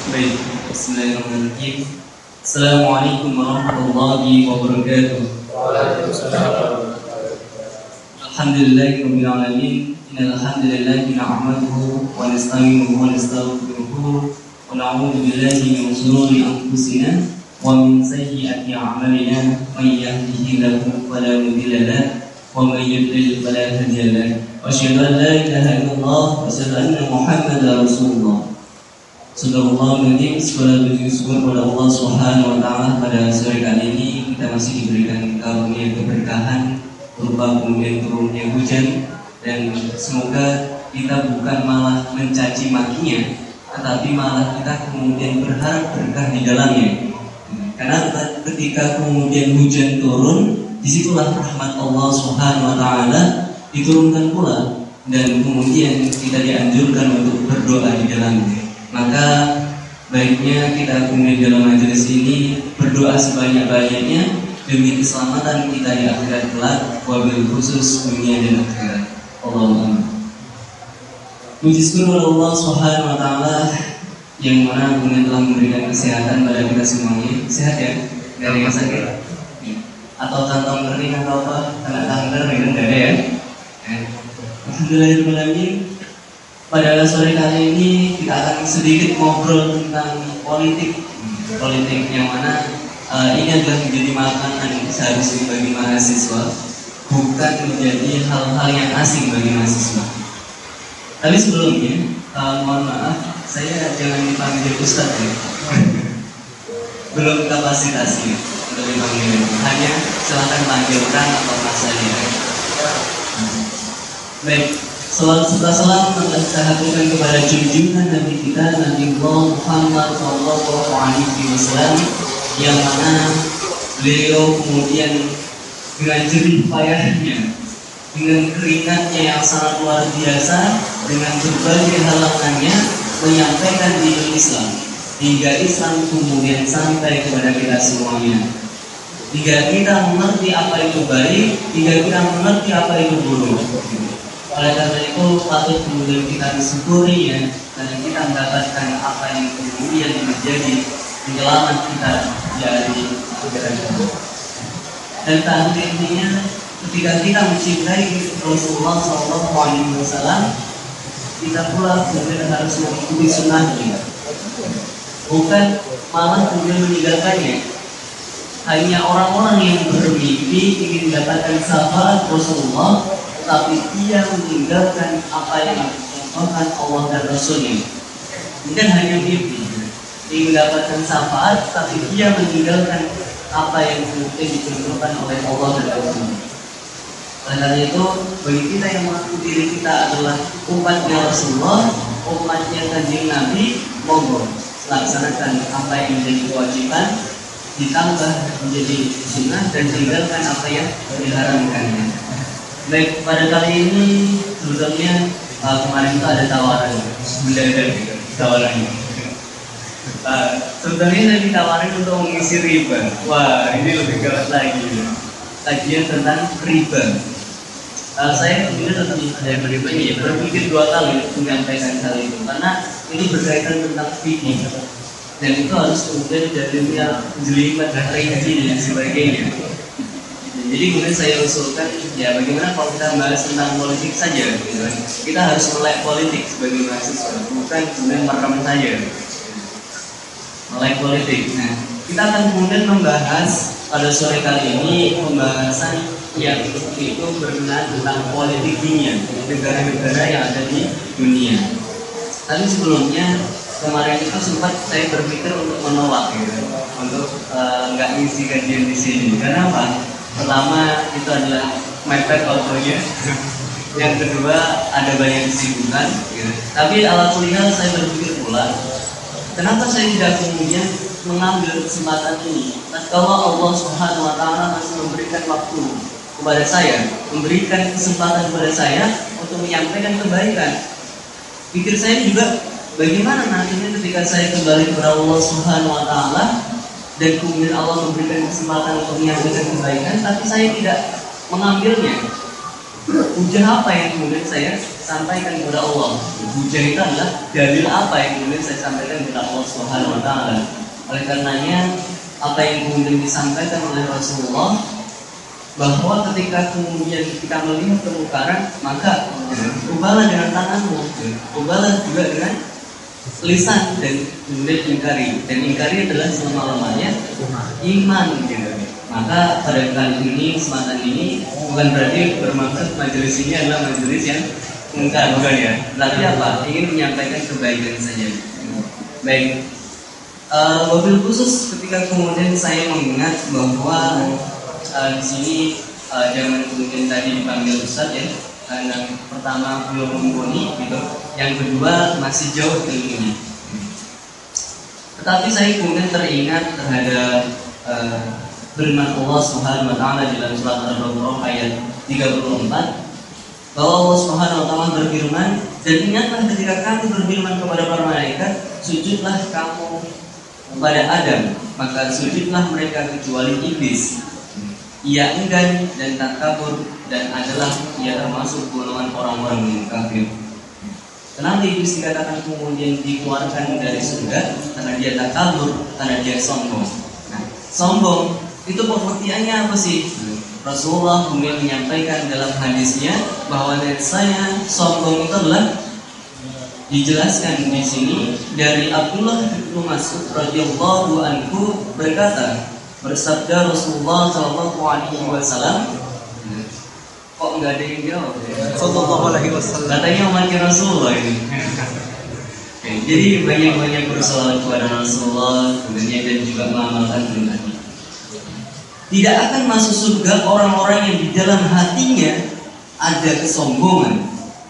Baik, Bismillahirrahmanirrahim. Assalamualaikum warahmatullahi wabarakatuh. Waalaikumsalam. Alhamdulillahirabbil alamin. Innal hamdalillah nahmaduhu wa nasta'inuhu wa nastaghfiruh wa na'udzu billahi min shururi anfusina wa min sayyiati a'malina. May yahdihillahu fala mudilla lahu wa may yudlil fala hadiya lahu. Wa asyhadu an la ilaha illallah wa asyhadu anna Muhammadar Rasulullah. Sallallahu alaihi wasallam. Syukur kepada Allah Subhanahu wa taala pada sore kali ini kita masih diberikan karunia keberkahan berupa kemudian turunnya hujan, dan semoga kita bukan malah mencaci makinya, tetapi malah kita kemudian berharap berkah di dalamnya. Karena ketika kemudian hujan turun, disitulah rahmat Allah Subhanahu wa taala diturunkan pula, dan kemudian kita dianjurkan untuk berdoa di dalamnya. Maka baiknya kita kemudian dalam majelis ini berdoa sebanyak-banyaknya demi keselamatan kita di akhirat kelak, wabil khusus dunia dan akhirat. Allahumma. Puji syukur Allah Subhanahu wa taala yang mana kemudian telah memberikan kesehatan pada kita semuanya. Sehat ya? Dari yang sakit? Atau kantong kering atau apa? Kena kanker itu enggak ada ya? Alhamdulillahirrahmanirrahim. Pada sore kali ini kita akan sedikit ngobrol tentang politik yang mana ini adalah menjadi makanan seharusnya bagi mahasiswa, bukan menjadi hal-hal yang asing bagi mahasiswa. Tapi sebelumnya, mohon maaf, saya jangan dipanggil Ustadz ya. Belum kapasitasnya untuk dipanggil. Hanya silahkan panggilkan atau Mas saja. Baik. Salam serta salam saya haturkan kepada junjungan Nabi kita Nabi Muhammad Sallallahu Alaihi Wasallam, yang mana beliau kemudian dengan jerih payahnya, dengan keringatnya yang sangat luar biasa, dengan berbagai halangannya menyampaikan dini Islam, hingga Islam kemudian sampai kepada kita semuanya. Hingga kita mengerti apa itu baik, hingga kita mengerti apa itu buruk. Oleh karena itu patut kemudian kita bersyukuri ya, karena kita mendapatkan apa yang kemudian menjadi penyelamat kita dari akhirat. Dan tak intinya ketika kita mencintai Rasulullah SAW, kita pula kemudian harus mengikuti sunnahnya, bukan malah kemudian meninggalkannya. Hanya orang-orang yang bermimpi ingin mendapatkan syafaat Rasulullah, tapi dia meninggalkan apa yang dicontohkan Allah dan Rasulnya. Bukan hanya mimpi, dia mendapatkan syafaat, tapi dia meninggalkan apa yang kemudian dicontohkan oleh Allah dan Rasulnya. Oleh karena itu, bagi kita yang mengaku diri kita adalah umatnya Rasulullah, umatnya Kanjeng Nabi, monggo laksanakan apa yang menjadi kewajiban, ditambah menjadi sunnah, dan tinggalkan apa yang diharamkannya. Baik, pada kali ini sebetulnya kemarin itu ada tawaran mendadak tawarannya. Sebetulnya saya ditawarin untuk mengisi riba. Wah, ini lebih keras lagi. Kajian tentang riba. Saya kemudian tentang ada ribanya ya, berpikir dua kali menyampaikan hal itu, karena ini berkaitan tentang fikih, dan itu harus kemudian dalilnya jelimet dan rinci dan sebagainya. Jadi kemudian saya usulkan, ya bagaimana kalau kita bahas tentang politik saja, gitu. Kita harus melek politik sebagai mahasiswa, bukan kemudian merem saja. Melek politik. Nah, kita akan kemudian membahas pada sore kali ini pembahasan yang itu berkenaan tentang politik dunia, negara-negara yang ada di dunia. Tapi sebelumnya kemarin itu sempat saya berpikir untuk menolak, gitu, untuk nggak ngisi kajian di sini. Karena apa? Pertama itu adalah mepet waktunya. Yang kedua ada banyak kesibukan gitu. Tapi ala kulihal saya berpikir pula, kenapa saya tidak kemudian mengambil kesempatan ini? Kalau Allah Subhanahu wa taala masih memberikan waktu kepada saya, memberikan kesempatan kepada saya untuk menyampaikan kebaikan. Pikir saya juga, bagaimana nantinya ketika saya kembali kepada Allah Subhanahu wa taala dan kemudian Allah memberikan kesempatan untuk menyampaikan kebaikan, tapi saya tidak mengambilnya. Ujian apa yang kemudian saya sampaikan kepada Allah. Hujah itu adalah dalil apa yang kemudian saya sampaikan kepada Allah Subhanahu wa taala. Oleh karenanya apa yang kemudian disampaikan oleh Rasulullah, bahwa ketika kemudian kita melihat kemungkaran, maka ubahlah dengan tanganmu, ubahlah juga dengan lisan, dan kemudian ingkari. Dan ingkari adalah selama-lamanya iman gitu. Maka pada kali ini, kesempatan ini bukan berarti bermaksud majelis ini adalah majelis yang mungkar, bukan ya. Tapi apa? Ingin menyampaikan kebaikan saja. Baik. Wabil khusus ketika kemudian saya mengingat bahwa di sini jangan kemudian tadi dipanggil Ustaz ya, karena pertama belum mumpuni gitu, yang kedua masih jauh ilmunya. Tetapi saya kemudian teringat terhadap firman Allah Subhanahu wa taala di dalam surat Al-Baqarah ayat 34, bahwa Allah Subhanahu wa taala berfirman, dan ingatlah ketika kami berfirman kepada para malaikat, sujudlah kamu kepada Adam, maka sujudlah mereka kecuali iblis. Ia enggan dan takabur, dan adalah ia termasuk golongan orang-orang yang kafir. Kenapa iblis dikatakan kemudian dikeluarkan dari surga? Karena dia takabur, karena dia sombong. Nah, sombong itu pengertiannya apa sih? Rasulullah kemudian menyampaikan dalam hadisnya bahwa dari saya sombong itu adalah dijelaskan di sini dari Abdullah bin Mas'ud radhiyallahu anhu berkata, bersabda Rasulullah sallallahu alaihi wasallam, kok enggak ada yang jawab? Sallallahu alaihi wasallam. Katanya umatnya Rasulullah ini. Jadi banyak-banyak berselawat kepada Rasulullah kemudian dan juga mengamalkan sunnah. Tidak akan masuk surga orang-orang yang di dalam hatinya ada kesombongan,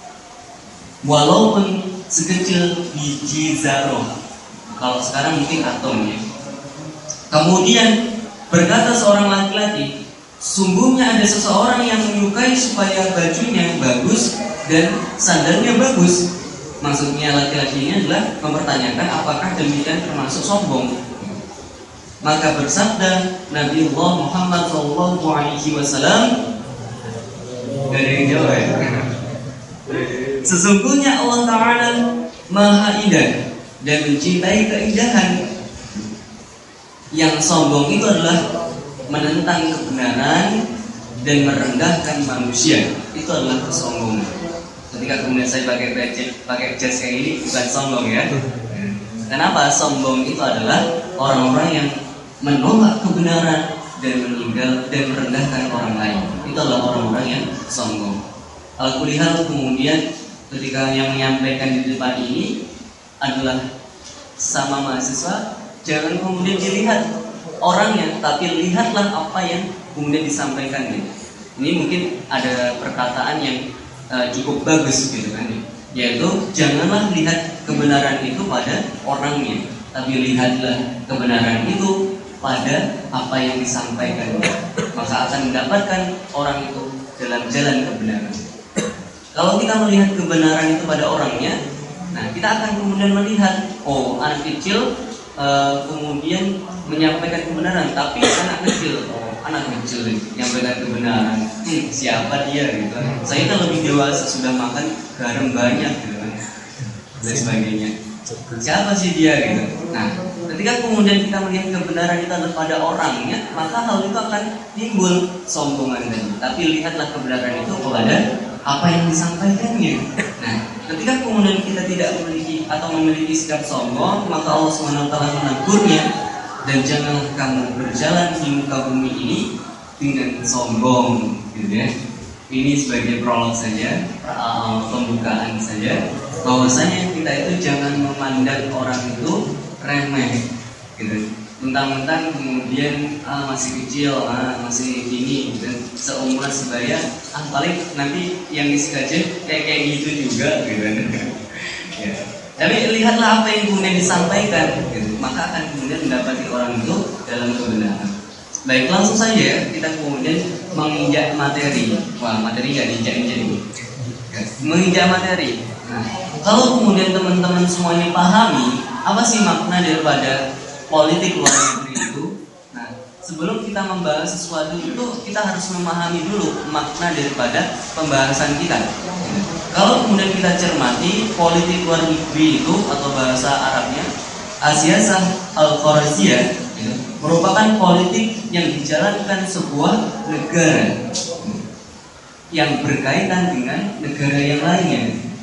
walaupun sekecil biji zarah. Kalau sekarang mungkin atom ya. Kemudian berkata seorang laki-laki, sungguhnya ada seseorang yang menyukai supaya bajunya bagus dan sandalnya bagus. Maksudnya laki-laki ini adalah mempertanyakan apakah demikian termasuk sombong. Maka bersabda Nabi Allah Muhammad SAW, gak ada yang jawab ya? Sesungguhnya Allah Ta'ala Maha Indah dan mencintai keindahan. Yang sombong itu adalah menentang kebenaran dan merendahkan manusia. Itu adalah kesombongan. Ketika kemudian saya pakai jas kayak ini, bukan sombong ya. Kenapa? Sombong itu adalah orang-orang yang menolak kebenaran dan meninggal dan merendahkan orang lain. Itu adalah orang-orang yang sombong. Al-Qur'an kemudian ketika yang menyampaikan di depan ini adalah sama mahasiswa, jangan kemudian dilihat orangnya, tapi lihatlah apa yang kemudian disampaikan. Ini mungkin ada perkataan yang cukup bagus gitu kan, yaitu janganlah lihat kebenaran itu pada orangnya, tapi lihatlah kebenaran itu pada apa yang disampaikan, maka akan mendapatkan orang itu dalam jalan kebenaran. Kalau kita melihat kebenaran itu pada orangnya, nah kita akan kemudian melihat, oh anak kecil kemudian menyampaikan kebenaran, tapi anak kecil menyampaikan kebenaran, siapa dia gitu? Saya kan lebih dewasa, sudah makan garam banyak gitu kan, dan sebagainya. Siapa sih dia gitu? Nah, ketika kemudian kita melihat kebenaran itu ada pada orangnya, maka hal itu akan timbul sombongan tadi. Tapi lihatlah kebenaran itu kepada apa yang disampaikannya. Nah, ketika kemudian kita tidak memiliki sikap sombong, maka Allah SWT menegurnya, dan janganlah kamu berjalan di muka bumi ini dengan sombong, gitu ya. Ini sebagai prolog saja, pembukaan saja, bahwasanya kita itu jangan memandang orang itu remeh, gitu. Mentang-mentang kemudian masih kecil, masih gini, dan seumuran sebaya, paling nanti yang isi kajian kayak gitu juga, gitu. Ya. Tapi lihatlah apa yang kemudian disampaikan, gitu. Maka akan kemudian mendapati orang itu dalam kebenaran. Baik, langsung saja kita kemudian menginjak materi. Wah, materi nggak diinjak-injak ini. Menginjak materi. Nah, kalau kemudian teman-teman semuanya pahami apa sih makna daripada politik luar negeri itu, nah sebelum kita membahas sesuatu itu kita harus memahami dulu makna daripada pembahasan kita. kalau kemudian kita cermati politik luar negeri itu atau bahasa Arabnya Asiyasah al-Kharaziyah merupakan politik yang dijalankan sebuah negara yang berkaitan dengan negara yang lainnya.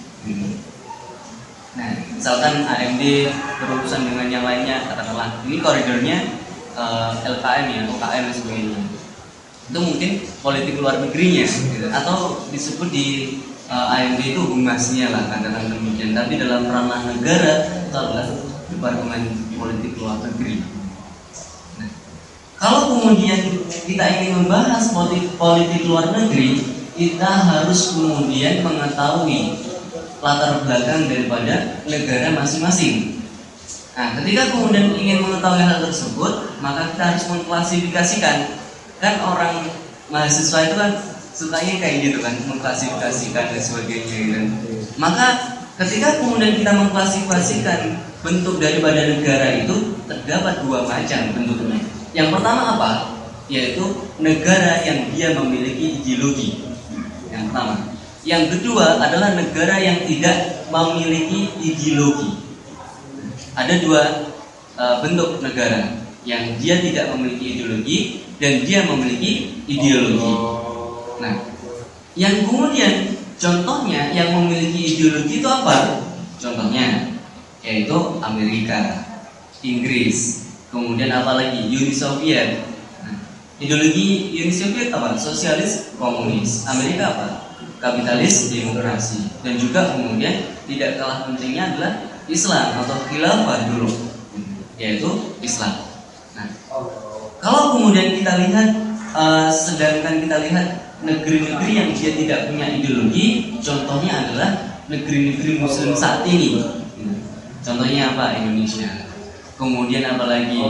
Nah, misalkan AMD berurusan dengan yang lainnya, katakanlah ini koridornya LKM ya, UKM dan sebagainya. Itu mungkin politik luar negerinya, atau disebut di AMD itu humasnya lah, katakan demikian. Tapi dalam ranah negara itu adalah departemen politik luar negeri. Nah, kalau kemudian kita ingin membahas politik luar negeri, kita harus kemudian mengetahui latar belakang daripada negara masing-masing. Nah, ketika kemudian ingin mengetahui hal tersebut, maka kita harus mengklasifikasikan. Kan orang mahasiswa itu kan sukanya kayak gitu kan, mengklasifikasikan dan sebagainya gitu. Maka ketika kemudian kita mengklasifikasikan bentuk daripada negara itu, terdapat dua macam bentuknya. Yang pertama apa? Yaitu negara yang dia memiliki ideologi. Yang pertama. Yang kedua adalah negara yang tidak memiliki ideologi. Ada dua bentuk negara, yang dia tidak memiliki ideologi dan dia memiliki ideologi. Nah, yang kemudian contohnya yang memiliki ideologi itu apa? Contohnya yaitu Amerika, Inggris, kemudian apa lagi? Uni Soviet. Nah, ideologi Uni Soviet apa? Sosialis, komunis. Amerika apa? Kapitalis, demokrasi. Dan juga kemudian tidak kalah pentingnya adalah Islam atau khilafah dulu, yaitu Islam. Nah, kalau kemudian kita lihat, sedangkan kita lihat negeri-negeri yang dia tidak punya ideologi, contohnya adalah negeri-negeri Muslim saat ini. Contohnya apa? Indonesia. Kemudian apalagi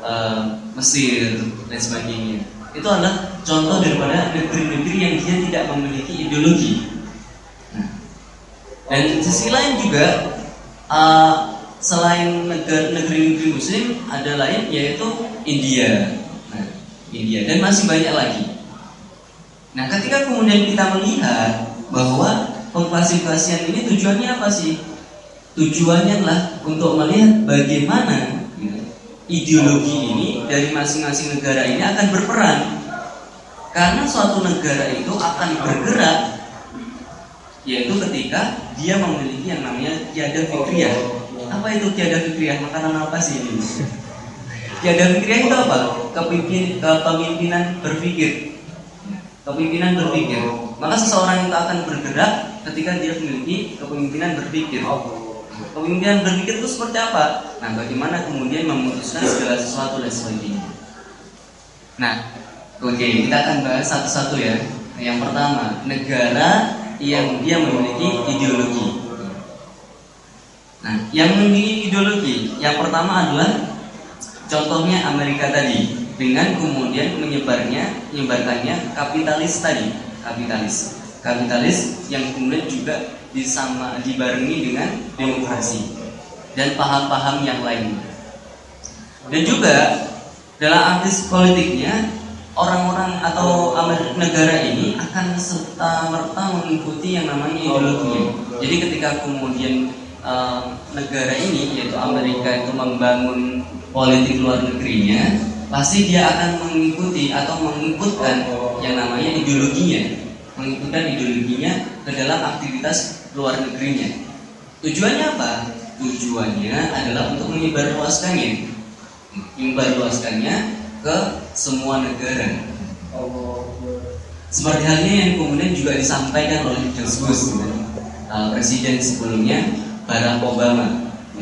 Mesir dan sebagainya. Itu adalah contoh daripada negeri-negeri yang dia tidak memiliki ideologi. Nah, dan sisi lain juga selain negeri-negeri Muslim ada lain yaitu India. Nah, India dan masih banyak lagi. Nah, ketika kemudian kita melihat bahwa pengklasifikasian ini tujuannya apa sih? Tujuannya adalah untuk melihat bagaimana ideologi ini dari masing-masing negara ini akan berperan. Karena suatu negara itu akan bergerak yaitu ketika dia memiliki yang namanya qiyadah fikriyah. Apa itu qiyadah fikriyah? Makanan apa sih ini? Qiyadah fikriyah itu apa? Kepemimpinan berpikir. Kepemimpinan berpikir. Maka seseorang itu akan bergerak ketika dia memiliki kepemimpinan berpikir. Kepemimpinan berpikir itu seperti apa? Nah, bagaimana kemudian memutuskan segala sesuatu dan sebagainya. Nah, oke, kita akan bahas satu-satu ya. Yang pertama, negara yang dia memiliki ideologi. Nah, yang memiliki ideologi, yang pertama adalah contohnya Amerika tadi, dengan kemudian menyebarkannya kapitalis tadi, kapitalis yang kemudian juga dibarengi dengan demokrasi dan paham-paham yang lain. Dan juga dalam arti politiknya, orang-orang atau negara ini akan serta-merta mengikuti yang namanya ideologinya. Jadi ketika kemudian negara ini yaitu Amerika itu membangun politik luar negerinya, pasti dia akan mengikuti atau mengikutkan yang namanya ideologinya, ke dalam aktivitas luar negerinya. Tujuannya apa? Tujuannya adalah untuk menyebarluaskannya ke semua negara. Seperti halnya yang kemudian juga disampaikan oleh George Bush, presiden sebelumnya Barack Obama,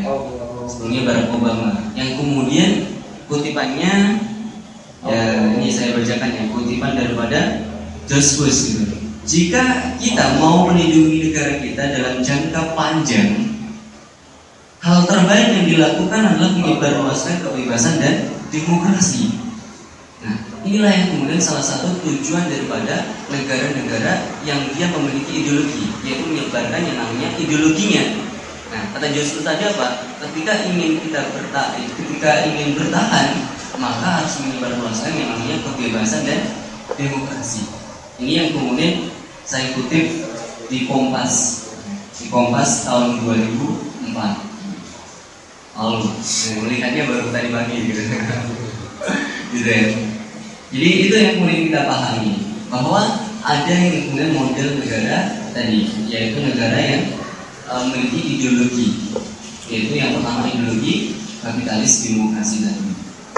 yang kemudian kutipannya, ya ini saya bacakan ya, kutipan daripada George Bush gitu. Jika kita mau melindungi negara kita dalam jangka panjang, hal terbaik yang dilakukan adalah menyebarluaskan kebebasan dan demokrasi. Nah, inilah yang kemudian salah satu tujuan daripada negara-negara yang dia memiliki ideologi, yaitu menyebarkan yang namanya ideologinya. Nah, kata Joshua tadi apa? Ketika ingin bertahan, maka harus menyebarluaskan yang namanya kebebasan dan demokrasi. Ini yang kemudian saya kutip di Kompas di Kompas tahun 2004 lalu. Melihatnya baru tadi pagi gitu. Gitu ya. Jadi itu yang kemudian kita pahami, bahwa ada yang kemudian model negara tadi, yaitu negara yang memiliki ideologi, yaitu yang pertama ideologi kapitalis demokrasi tadi.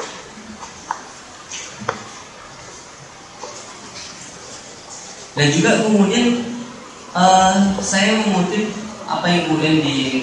Dan juga kemudian saya mengutip apa yang kemudian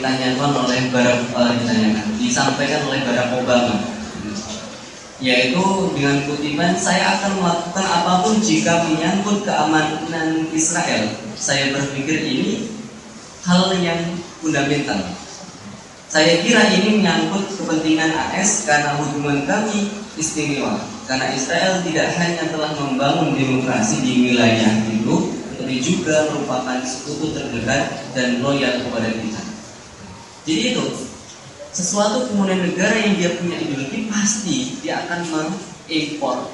disampaikan oleh Barack Obama, yaitu dengan kutipan, saya akan melakukan apapun jika menyangkut keamanan Israel. Saya berpikir ini hal yang fundamental. Saya kira ini menyangkut kepentingan AS karena hubungan kami istimewa. Karena Israel tidak hanya telah membangun demokrasi di wilayah itu, tetapi juga merupakan sekutu terdekat dan loyal kepada kita. Jadi itu, sesuatu kemudian negara yang dia punya ideologi, pasti dia akan mengekspor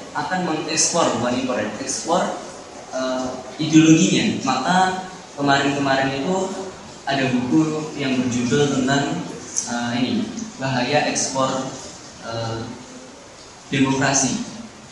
ideologinya. Maka kemarin itu ada buku yang berjudul tentang bahaya ekspor demokrasi,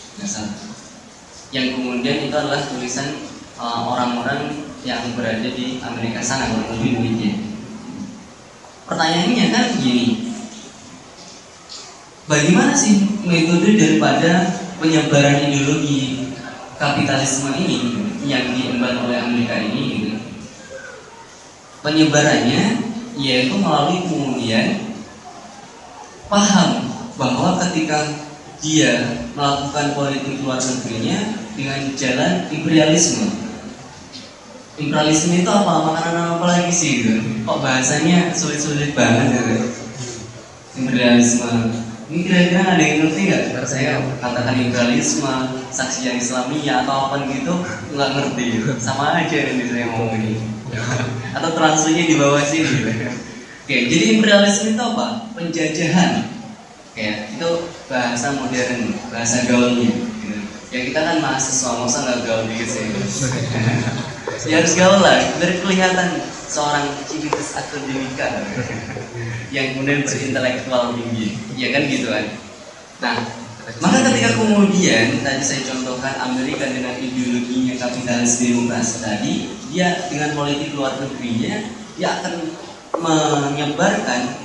yang kemudian itu adalah tulisan orang-orang yang berada di Amerika sana, lebih demikian. Pertanyaannya kan begini, bagaimana sih metode daripada penyebaran ideologi kapitalisme ini yang diemban oleh Amerika ini gitu? Penyebarannya yaitu melalui kemudian paham bahwa ketika dia melakukan politik luar negerinya dengan jalan imperialisme. Imperialisme itu apa? Makanan apa lagi sih gitu? Kok bahasanya sulit-sulit banget gitu? Imperialisme. Ini kira-kira ada yang ngerti nggak? Kalau saya katakan imperialisme, saksian Islamiyah atau apa gitu, nggak ngerti gitu. Sama aja yang saya ngomong ini. Atau translasinya di bawah sini gitu. Oke, jadi imperialisme itu apa? Penjajahan. Oke, itu bahasa modern, bahasa gaulnya gitu. Ya kita kan mahasiswa, masa nggak gaul dikit sih? Ya harus gaul lah, biar kelihatan seorang civitas akademika yang kemudian berintelektual tinggi, ya kan gitu kan. Nah, maka ketika kemudian tadi saya contohkan Amerika dengan ideologinya kapitalis demokrasi tadi, dia dengan politik luar negerinya dia akan menyebarkan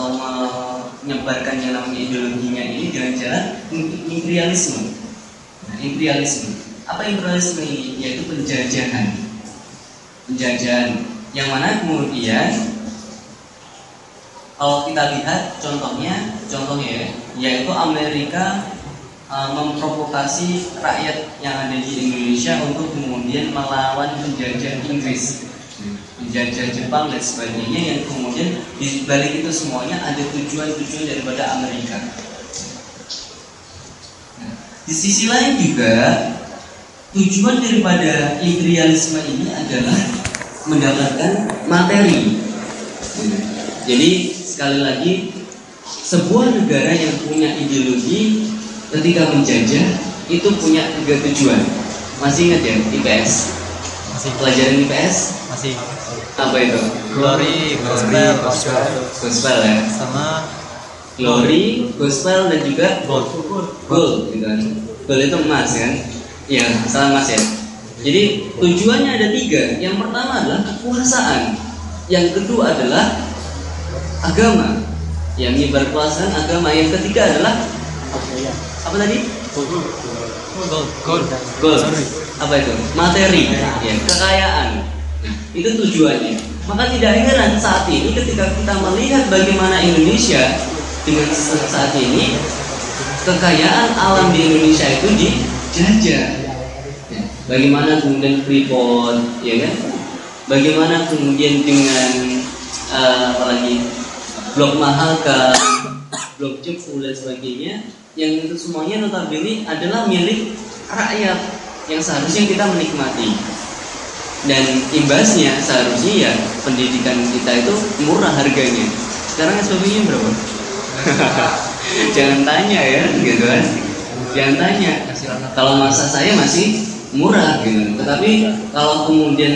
yang namanya ideologinya ini dengan jalan imperialisme. Nah, imperialisme. Apa imperialisme ini? Yaitu penjajahan. Penjajahan yang mana kemudian kalau kita lihat contohnya ya, yaitu Amerika memprovokasi rakyat yang ada di Indonesia untuk kemudian melawan penjajah Inggris, penjajah Jepang dan sebagainya, yang kemudian di balik itu semuanya ada tujuan-tujuan daripada Amerika. Nah, di sisi lain juga tujuan daripada imperialisme ini adalah mendapatkan materi. Jadi sekali lagi, sebuah negara yang punya ideologi ketika menjajah itu punya 3 tujuan. Masih ingat ya IPS? Masih. Pelajaran IPS? Masih. Apa itu? Glory, gospel ya. Sama glory, gospel dan juga gold gitu kan. Gold itu emas kan? Iya, salah emas ya. Jadi tujuannya ada 3. Yang pertama adalah kekuasaan. Yang kedua adalah agama. Yang menyebar kekuasaan agama. Yang ketiga adalah apa tadi? Gold. Apa itu? Materi. Ya, kekayaan. Nah, itu tujuannya. Maka tidak heran saat ini ketika kita melihat bagaimana Indonesia dengan saat ini, kekayaan alam di Indonesia itu dijajah. Ya, bagaimana kemudian Freeport, ya kan? Bagaimana kemudian dengan apalagi Blok Mahakam, Blok Cepu dan sebagainya, yang itu semuanya notabene adalah milik rakyat yang seharusnya kita menikmati. Dan imbasnya seharusnya ya pendidikan kita itu murah harganya. Sekarang SPP-nya berapa? Jangan tanya ya, gitu kan? Jangan tanya. Kalau masa saya masih murah gitu. Tetapi kalau kemudian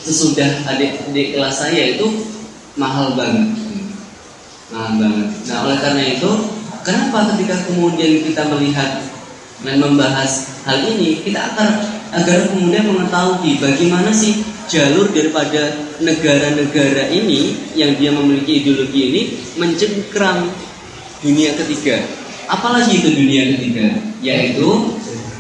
sesudah adik-adik kelas saya itu mahal banget. Nah, oleh karena itu, kenapa ketika kemudian kita melihat dan membahas hal ini, kita agar kemudian mengetahui bagaimana sih jalur daripada negara-negara ini yang dia memiliki ideologi ini mencengkram dunia ketiga. Apalagi itu dunia ketiga, yaitu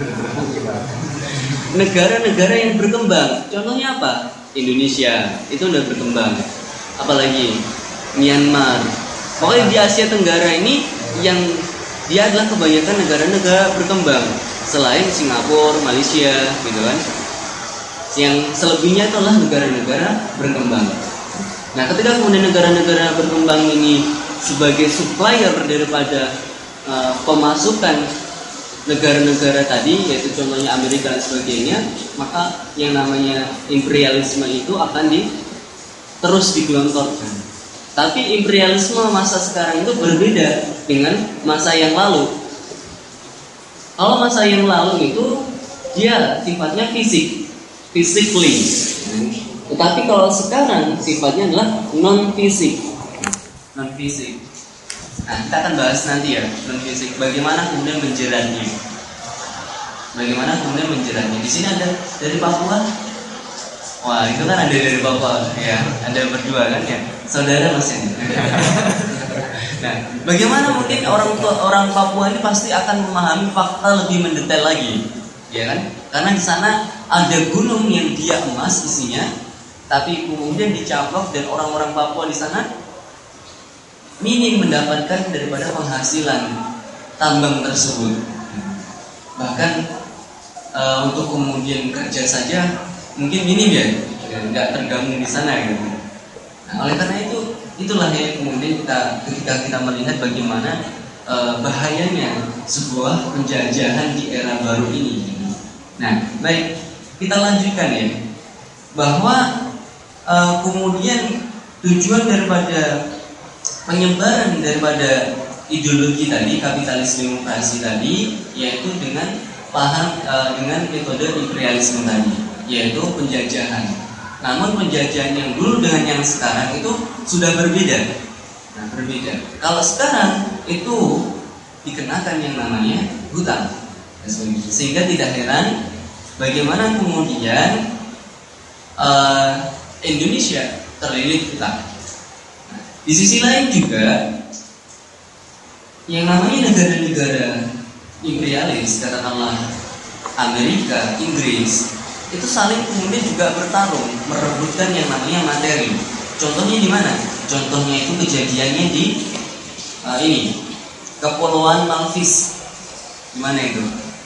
negara-negara yang berkembang. Contohnya apa? Indonesia itu udah berkembang. Apalagi Myanmar. Pokoknya di Asia Tenggara ini yang dia adalah kebanyakan negara-negara berkembang selain Singapura, Malaysia, gitu kan. Yang selebihnya itu adalah negara-negara berkembang. Nah, ketika kemudian negara-negara berkembang ini sebagai supplier daripada pemasukan negara-negara tadi, yaitu contohnya Amerika dan sebagainya, maka yang namanya imperialisme itu akan terus digelontorkan. Tapi imperialisme masa sekarang itu berbeda dengan masa yang lalu. Kalau masa yang lalu itu dia sifatnya physically. Tetapi kalau sekarang sifatnya adalah non-fisik. Nah, kita akan bahas nanti ya, non-fisik. Bagaimana kemudian menjeratnya. Di sini ada dari Papua. Wah, itu kan ada dari Papua. Ya, ada berdua kan ya. Saudara Mas ini. Nah, bagaimana mungkin orang Papua ini pasti akan memahami fakta lebih mendetail lagi, ya kan? Karena di sana ada gunung yang dia emas isinya, tapi kemudian dicaplok dan orang-orang Papua di sana minim mendapatkan daripada penghasilan tambang tersebut. Bahkan untuk kemudian kerja saja mungkin minim ya, nggak tergabung di sana gitu. Nah, oleh karena itulah yang kemudian ketika kita melihat bagaimana bahayanya sebuah penjajahan di era baru ini. Nah, baik, kita lanjutkan ya, bahwa kemudian tujuan daripada penyebaran daripada ideologi tadi, kapitalis demokrasi tadi, yaitu dengan dengan metode imperialisme tadi, yaitu penjajahan. Namun penjajahan yang dulu dengan yang sekarang itu sudah berbeda. Nah, berbeda. Kalau sekarang itu dikenakan yang namanya hutang, sehingga tidak heran bagaimana kemudian Indonesia terlilit hutang. Nah, di sisi lain juga yang namanya negara-negara imperialis, katakanlah Amerika, Inggris, itu saling kemudian juga bertarung merebutkan yang namanya materi. Contohnya di mana? Contohnya itu kejadiannya di Kepulauan Malvis. Di mana itu?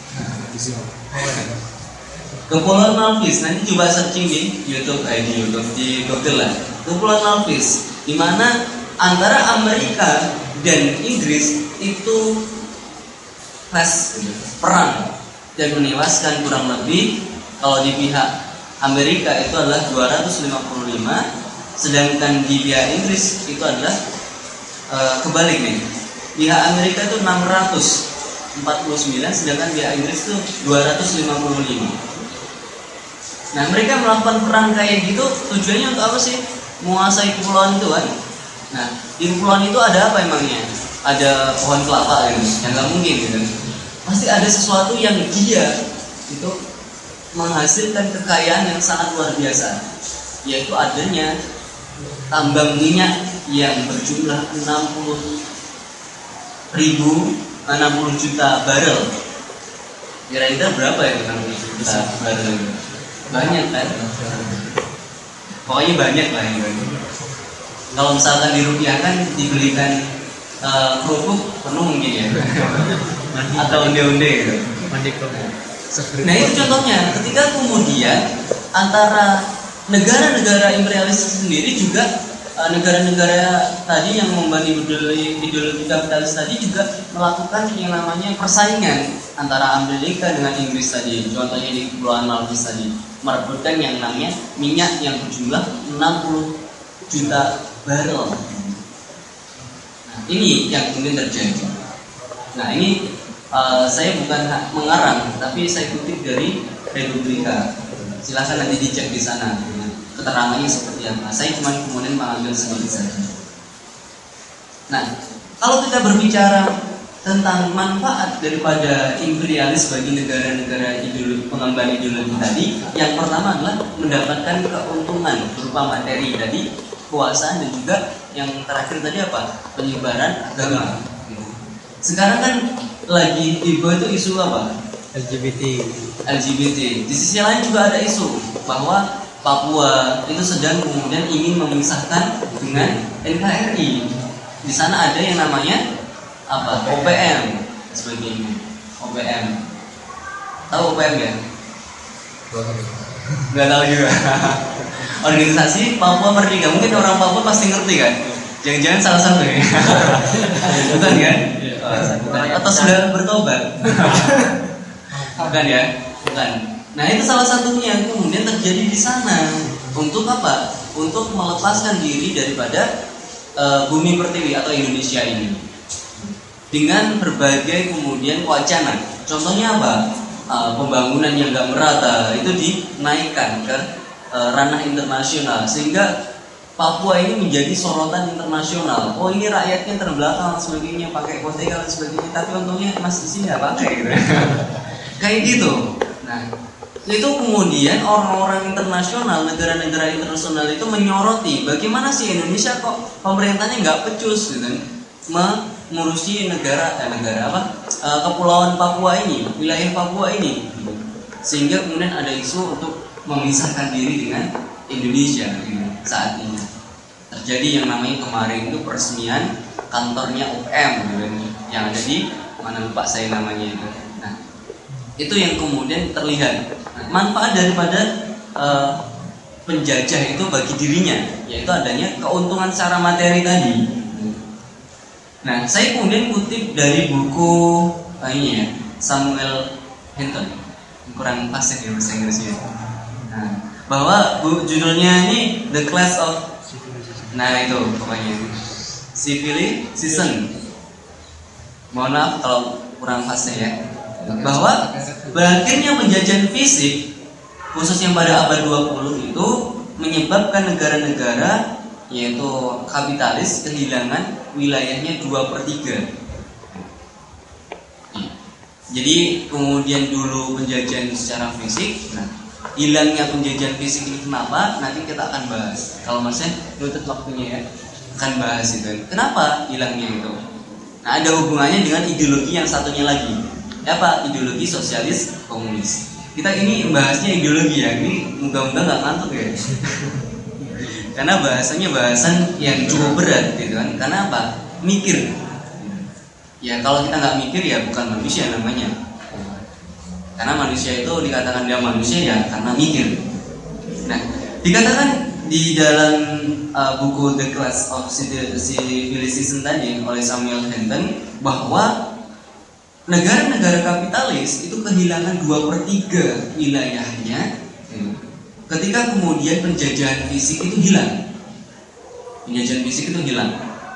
Kepulauan Malvis. Nanti coba searching di YouTube, di Google lah. Kepulauan Malvis, di mana antara Amerika dan Inggris itu perang dan menewaskan kurang lebih, kalau di pihak Amerika itu adalah 255, sedangkan di pihak Inggris itu adalah kebalik nih. Pihak Amerika itu 649, sedangkan pihak Inggris itu 255. Nah, mereka melakukan perang kayak gitu tujuannya untuk apa sih? Menguasai kepulauan itu kan. Nah, di kepulauan itu ada apa emangnya? Ada pohon kelapa gitu, yang nggak mungkin gitu. Pasti ada sesuatu yang dia itu menghasilkan kekayaan yang sangat luar biasa, yaitu adanya tambang minyak yang berjumlah 60 juta barel. Kira-kira berapa ya 60 juta barel? Banyak kan? Pokoknya banyak lah ini. Kalau misalkan dirupiahkan, dibelikan kerupuk penuh mungkin ya, atau onde-onde gitu. Nah, itu contohnya. Ketika kemudian antara negara-negara imperialis sendiri juga negara-negara tadi yang membangun ideologi kapitalis tadi juga melakukan yang namanya persaingan antara Amerika dengan Inggris tadi. Contohnya di Kepulauan Malvis tadi, merebutkan yang namanya minyak yang berjumlah 60 juta barel. Nah, ini yang kemudian terjadi. Nah, ini saya bukan mengarang, tapi saya kutip dari Republika. Silahkan nanti dicek di sana. keterangannya seperti apa. Saya cuma kemudian mengambil sedikit saja. Nah, kalau kita berbicara tentang manfaat daripada imperialis bagi negara-negara pengemban ideologi tadi, yang pertama adalah mendapatkan keuntungan berupa materi tadi, kekuasaan, dan juga yang terakhir tadi apa? Penyebaran agama. Sekarang kan lagi tiba itu isu apa? LGBT. Di sisi lain juga ada isu bahwa Papua itu sedang kemudian ingin memisahkan dengan NKRI. Di sana ada yang namanya apa? OPM sebagainya. OPM. Tahu OPM ya? Nggak tahu juga. Organisasi Papua Merdeka. Mungkin orang Papua pasti ngerti kan? Jangan-jangan salah satu ya? Bukan kan? Bukan. Atau sudah bertobat? Bukan ya? Bukan. Nah, itu salah satunya yang kemudian terjadi di sana. Untuk apa? Untuk melepaskan diri daripada bumi pertiwi atau Indonesia ini dengan berbagai kemudian wacana. Contohnya apa? Pembangunan yang gak merata itu dinaikkan ke ranah internasional sehingga Papua ini menjadi sorotan internasional. Oh, ini rakyatnya terbelakang sebagainya, pakai koteka dan sebagainya, tapi untungnya Mas di sini nggak pakai gitu. Kayak gitu. Nah, itu kemudian orang-orang internasional, negara-negara internasional itu menyoroti bagaimana sih Indonesia kok pemerintahnya nggak pecus gitu, mengurusi kepulauan Papua ini, wilayah Papua ini, sehingga kemudian ada isu untuk memisahkan diri dengan Indonesia gitu, saat ini terjadi yang namanya kemarin itu peresmian kantornya UM gitu, yang ada di mana lupa saya namanya itu. Nah, itu yang kemudian terlihat manfaat daripada penjajah itu bagi dirinya, yaitu adanya keuntungan secara materi tadi. Nah, saya kemudian kutip dari buku ini ya, Samuel Hinton, kurang pas ya bahasa Inggrisnya. Nah, bahwa judulnya ini The Clash of, nah itu pokoknya Civilization. Mohon maaf kalau kurang pasnya ya. Bahwa berakhirnya penjajahan fisik khususnya pada abad 20 itu menyebabkan negara-negara yaitu kapitalis kehilangan wilayahnya 2/3. Jadi kemudian dulu penjajahan secara fisik, nah hilangnya penjajahan fisik ini kenapa? Nanti kita akan bahas. Kalau masnya nutup waktunya ya, akan bahas itu. Kenapa hilangnya itu? Nah, ada hubungannya dengan ideologi yang satunya lagi. Apa? Ideologi sosialis komunis. Kita ini bahasnya ideologi ya. Ini mudah-mudahan nggak ngantuk ya. Karena bahasanya bahasan yang cukup berat gitu kan. Karena apa? Mikir. Ya kalau kita nggak mikir ya bukan manusia namanya. Karena manusia itu dikatakan dia manusia ya karena mikir. Nah, dikatakan di dalam buku The Clash of Civilization tadi oleh Samuel Hinton bahwa negara-negara kapitalis itu kehilangan 2/3 wilayahnya ketika kemudian penjajahan fisik itu hilang. Penjajahan fisik itu hilang.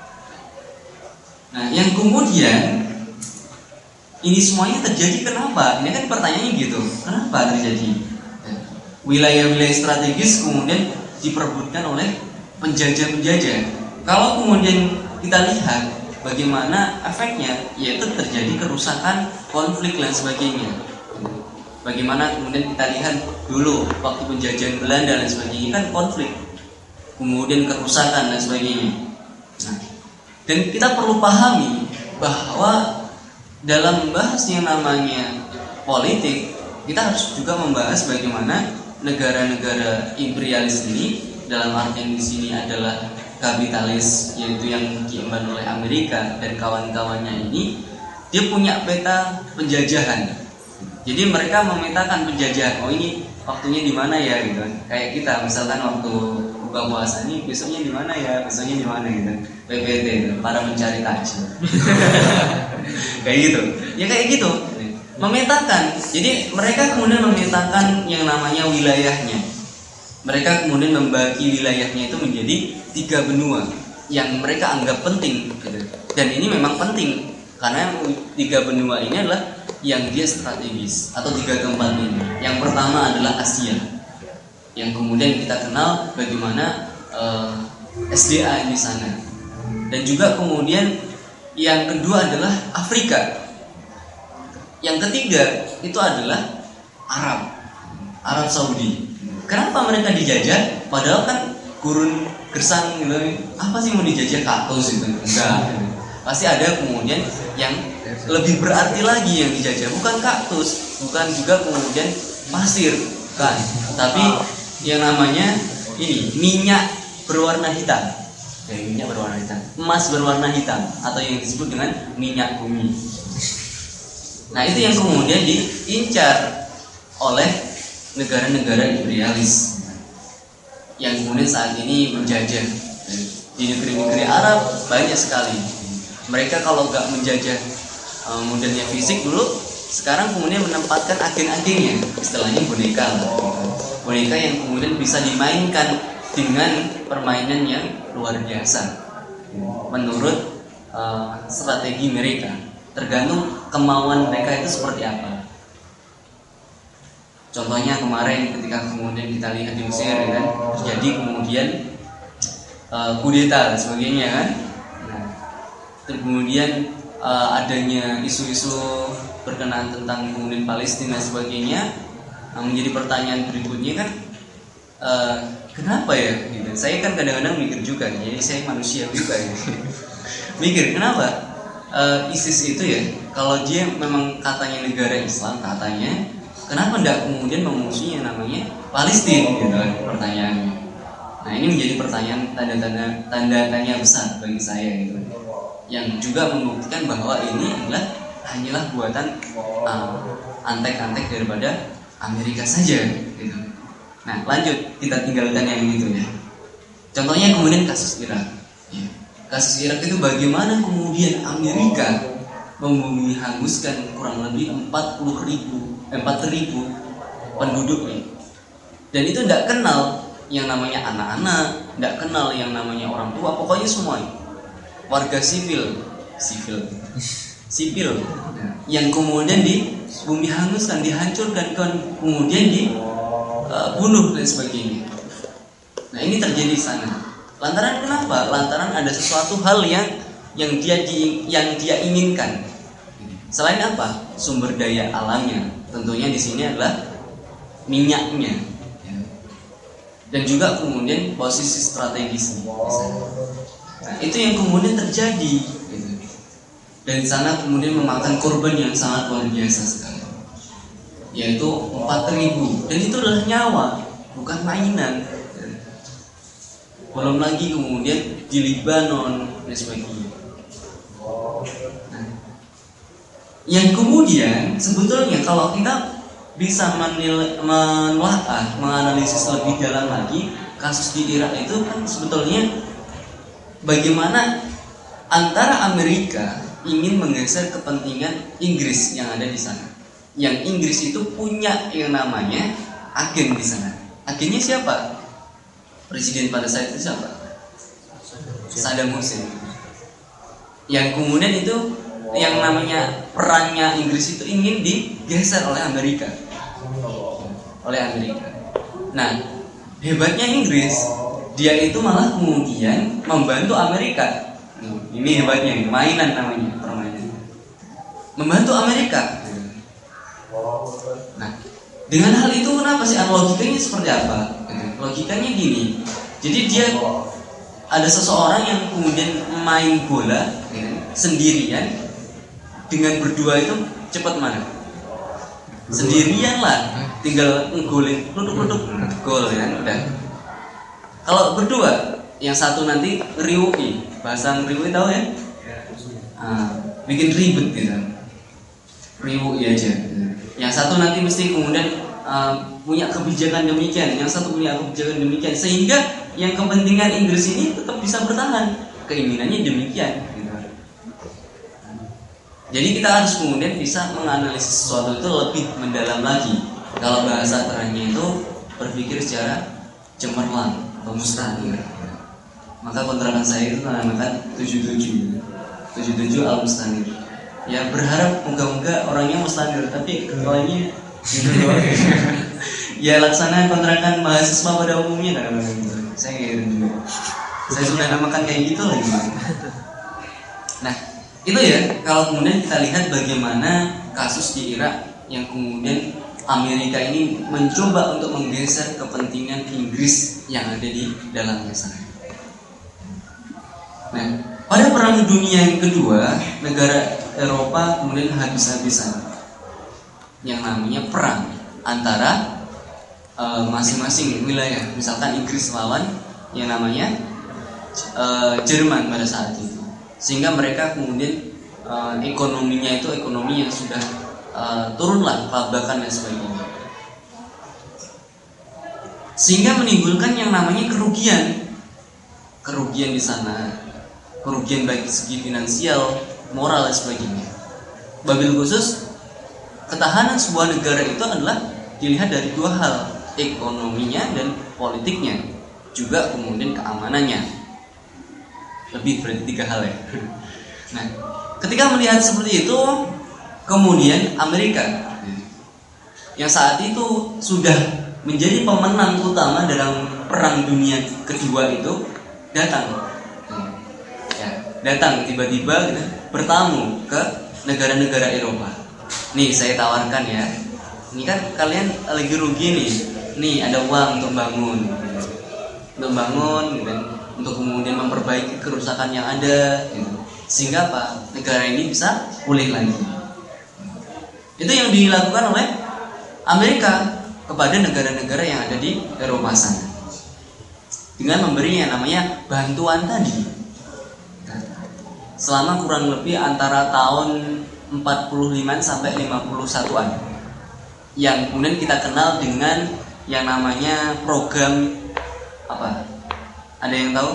Nah, yang kemudian ini semuanya terjadi kenapa? Ini kan pertanyaannya gitu. Kenapa terjadi? Wilayah-wilayah strategis kemudian diperebutkan oleh penjajah-penjajah. Kalau kemudian kita lihat bagaimana efeknya, yaitu terjadi kerusakan, konflik dan sebagainya. Bagaimana kemudian kita lihat dulu waktu penjajahan Belanda dan sebagainya kan konflik, kemudian kerusakan dan sebagainya. Nah, dan kita perlu pahami bahwa dalam membahas yang namanya politik, kita harus juga membahas bagaimana negara-negara imperialis ini, dalam artian di sini adalah kapitalis, yaitu yang diemban oleh Amerika dan kawan-kawannya ini, dia punya peta penjajahan. Jadi mereka memetakan penjajahan. Oh, ini waktunya di mana ya gitu. Kayak kita misalkan waktu buka puasa ini besoknya di mana ya, besoknya di mana gitu. PPT gitu, para mencari takjil. Kayak gitu. Ya kayak gitu. Memetakan. Jadi mereka kemudian memetakan yang namanya wilayahnya. Mereka kemudian membagi wilayahnya itu menjadi 3 benua yang mereka anggap penting gitu. Dan ini memang penting karena 3 benua ini adalah yang dia strategis atau 3 tempat ini. Yang pertama adalah Asia. yang kemudian kita kenal bagaimana SDA di sana. Dan juga kemudian yang kedua adalah Afrika. Yang ketiga itu adalah Arab Saudi. Kenapa mereka dijajah? Padahal kan gurun gersang gitu. Apa sih mau dijajah, kaktus itu? Enggak. Pasti ada kemudian yang lebih berarti lagi yang dijajah, bukan kaktus, bukan juga kemudian pasir, kan? Tapi yang namanya ini minyak berwarna hitam. Minyak berwarna hitam, emas berwarna hitam, atau yang disebut dengan minyak bumi. Nah, itu yang kemudian diincar oleh negara-negara imperialis yang kemudian saat ini menjajah. Di negeri-negeri Arab banyak sekali. Mereka kalau nggak menjajah modelnya fisik dulu, sekarang kemudian menempatkan agen-agennya, istilahnya boneka lah. Boneka yang kemudian bisa dimainkan dengan permainan yang luar biasa menurut strategi mereka, tergantung kemauan mereka itu seperti apa. Contohnya kemarin ketika kemudian kita lihat di Mesir, kan, terjadi kemudian kudeta dan sebagainya, kan. Nah, kemudian adanya isu-isu berkenaan tentang kemudian Palestina dan sebagainya, menjadi pertanyaan berikutnya kan, kenapa ya? Gitu. Saya kan kadang-kadang mikir juga, jadi saya manusia juga ya. Mikir kenapa ISIS itu ya, kalau dia memang katanya negara Islam katanya, kenapa tidak kemudian memusuhi yang namanya Palestina, gitu kan pertanyaannya. Nah, ini menjadi pertanyaan tanda tanya besar bagi saya gitu, yang juga membuktikan bahwa ini hanyalah buatan antek-antek daripada Amerika saja gitu. Nah, lanjut, kita tinggalkan yang itu ya. Contohnya kemudian kasus Irak ya. Kasus Irak itu bagaimana kemudian Amerika membumi hanguskan kurang lebih 4.000 penduduknya. Dan itu tidak kenal yang namanya anak-anak, tidak kenal yang namanya orang tua, pokoknya semua warga sipil yang kemudian dibumi hanguskan, dihancurkan, kemudian dibunuh dan sebagainya. Nah, ini terjadi di sana. Lantaran kenapa? Lantaran ada sesuatu hal yang dia inginkan. Selain apa? Sumber daya alamnya. Tentunya di sini adalah minyaknya. Dan juga kemudian posisi strategisnya. Nah, itu yang kemudian terjadi. Dan di sana kemudian memakan korban yang sangat luar biasa sekali, yaitu 4.000. Dan itu adalah nyawa, bukan mainan. Belum lagi kemudian di Lebanon dan sebagainya. Nah, yang kemudian sebetulnya kalau kita bisa menganalisis lebih dalam lagi kasus di Irak itu kan sebetulnya bagaimana antara Amerika ingin menggeser kepentingan Inggris yang ada di sana. Yang Inggris itu punya yang namanya agen di sana. Agennya siapa? Presiden pada saat itu siapa? Saddam Hussein. Yang kemudian itu yang namanya perannya Inggris itu ingin digeser oleh Amerika. Nah, hebatnya Inggris, dia itu malah kemudian membantu Amerika. Ini hebatnya, mainan namanya, permainan. Membantu Amerika. Nah, dengan hal itu kenapa sih? Logikanya seperti apa? Logikanya gini. Jadi dia ada seseorang yang kemudian main bola sendirian, dengan berdua itu cepat mana? Sendirian lah, tinggal ngegolin, pluduk gol kan udah. Kalau berdua, yang satu nanti riuki, bahasa riuki tahu ya? Bikin ribet gitu, riuki aja. Yang satu nanti mesti kemudian punya kebijakan demikian, yang satu punya kebijakan demikian, sehingga yang kepentingan Inggris ini tetap bisa bertahan, keinginannya demikian gitu. Jadi kita harus kemudian bisa menganalisis sesuatu itu lebih mendalam lagi. Kalau bahasa kerennya itu berpikir secara cemerlang atau mustahil. Maka kontrakan saya itu menamakan 77 al-mustahil. Ya berharap moga-moga orangnya mustahil, tapi ketuanya gitu doang. Ya laksana kontrakan mahasiswa pada umumnya kadang-kadang gitu. Saya heran juga. Saya sudah namakan kayak gitu lagi. Nah, itu ya kalau kemudian kita lihat bagaimana kasus di Irak yang kemudian Amerika ini mencoba untuk menggeser kepentingan Inggris yang ada di dalamnya sana. Nah, pada Perang Dunia yang kedua, negara Eropa kemudian habis-habisan yang namanya perang antara masing-masing wilayah. Misalkan Inggris lawan yang namanya Jerman pada saat itu, sehingga mereka kemudian ekonominya itu ekonomi yang sudah turunlah kelabakan dan sebagainya, sehingga menimbulkan yang namanya kerugian di sana, kerugian baik segi finansial, moral dan sebagainya. Wabil khusus ketahanan sebuah negara itu adalah dilihat dari dua hal, ekonominya dan politiknya, juga kemudian keamanannya. Lebih berarti tiga hal ya. Nah, ketika melihat seperti itu, kemudian Amerika yang saat itu sudah menjadi pemenang utama dalam Perang Dunia Kedua itu datang tiba-tiba gitu, bertamu ke negara-negara Eropa. Nih saya tawarkan ya, ini kan kalian lagi rugi nih ada uang untuk bangun gitu, untuk kemudian memperbaiki kerusakan yang ada gitu. Sehingga apa? Negara ini bisa pulih lagi. Itu yang dilakukan oleh Amerika kepada negara-negara yang ada di Eropa sana, dengan memberi yang namanya bantuan tadi selama kurang lebih antara tahun 45 sampai 51-an, yang kemudian kita kenal dengan yang namanya program apa? Ada yang tahu?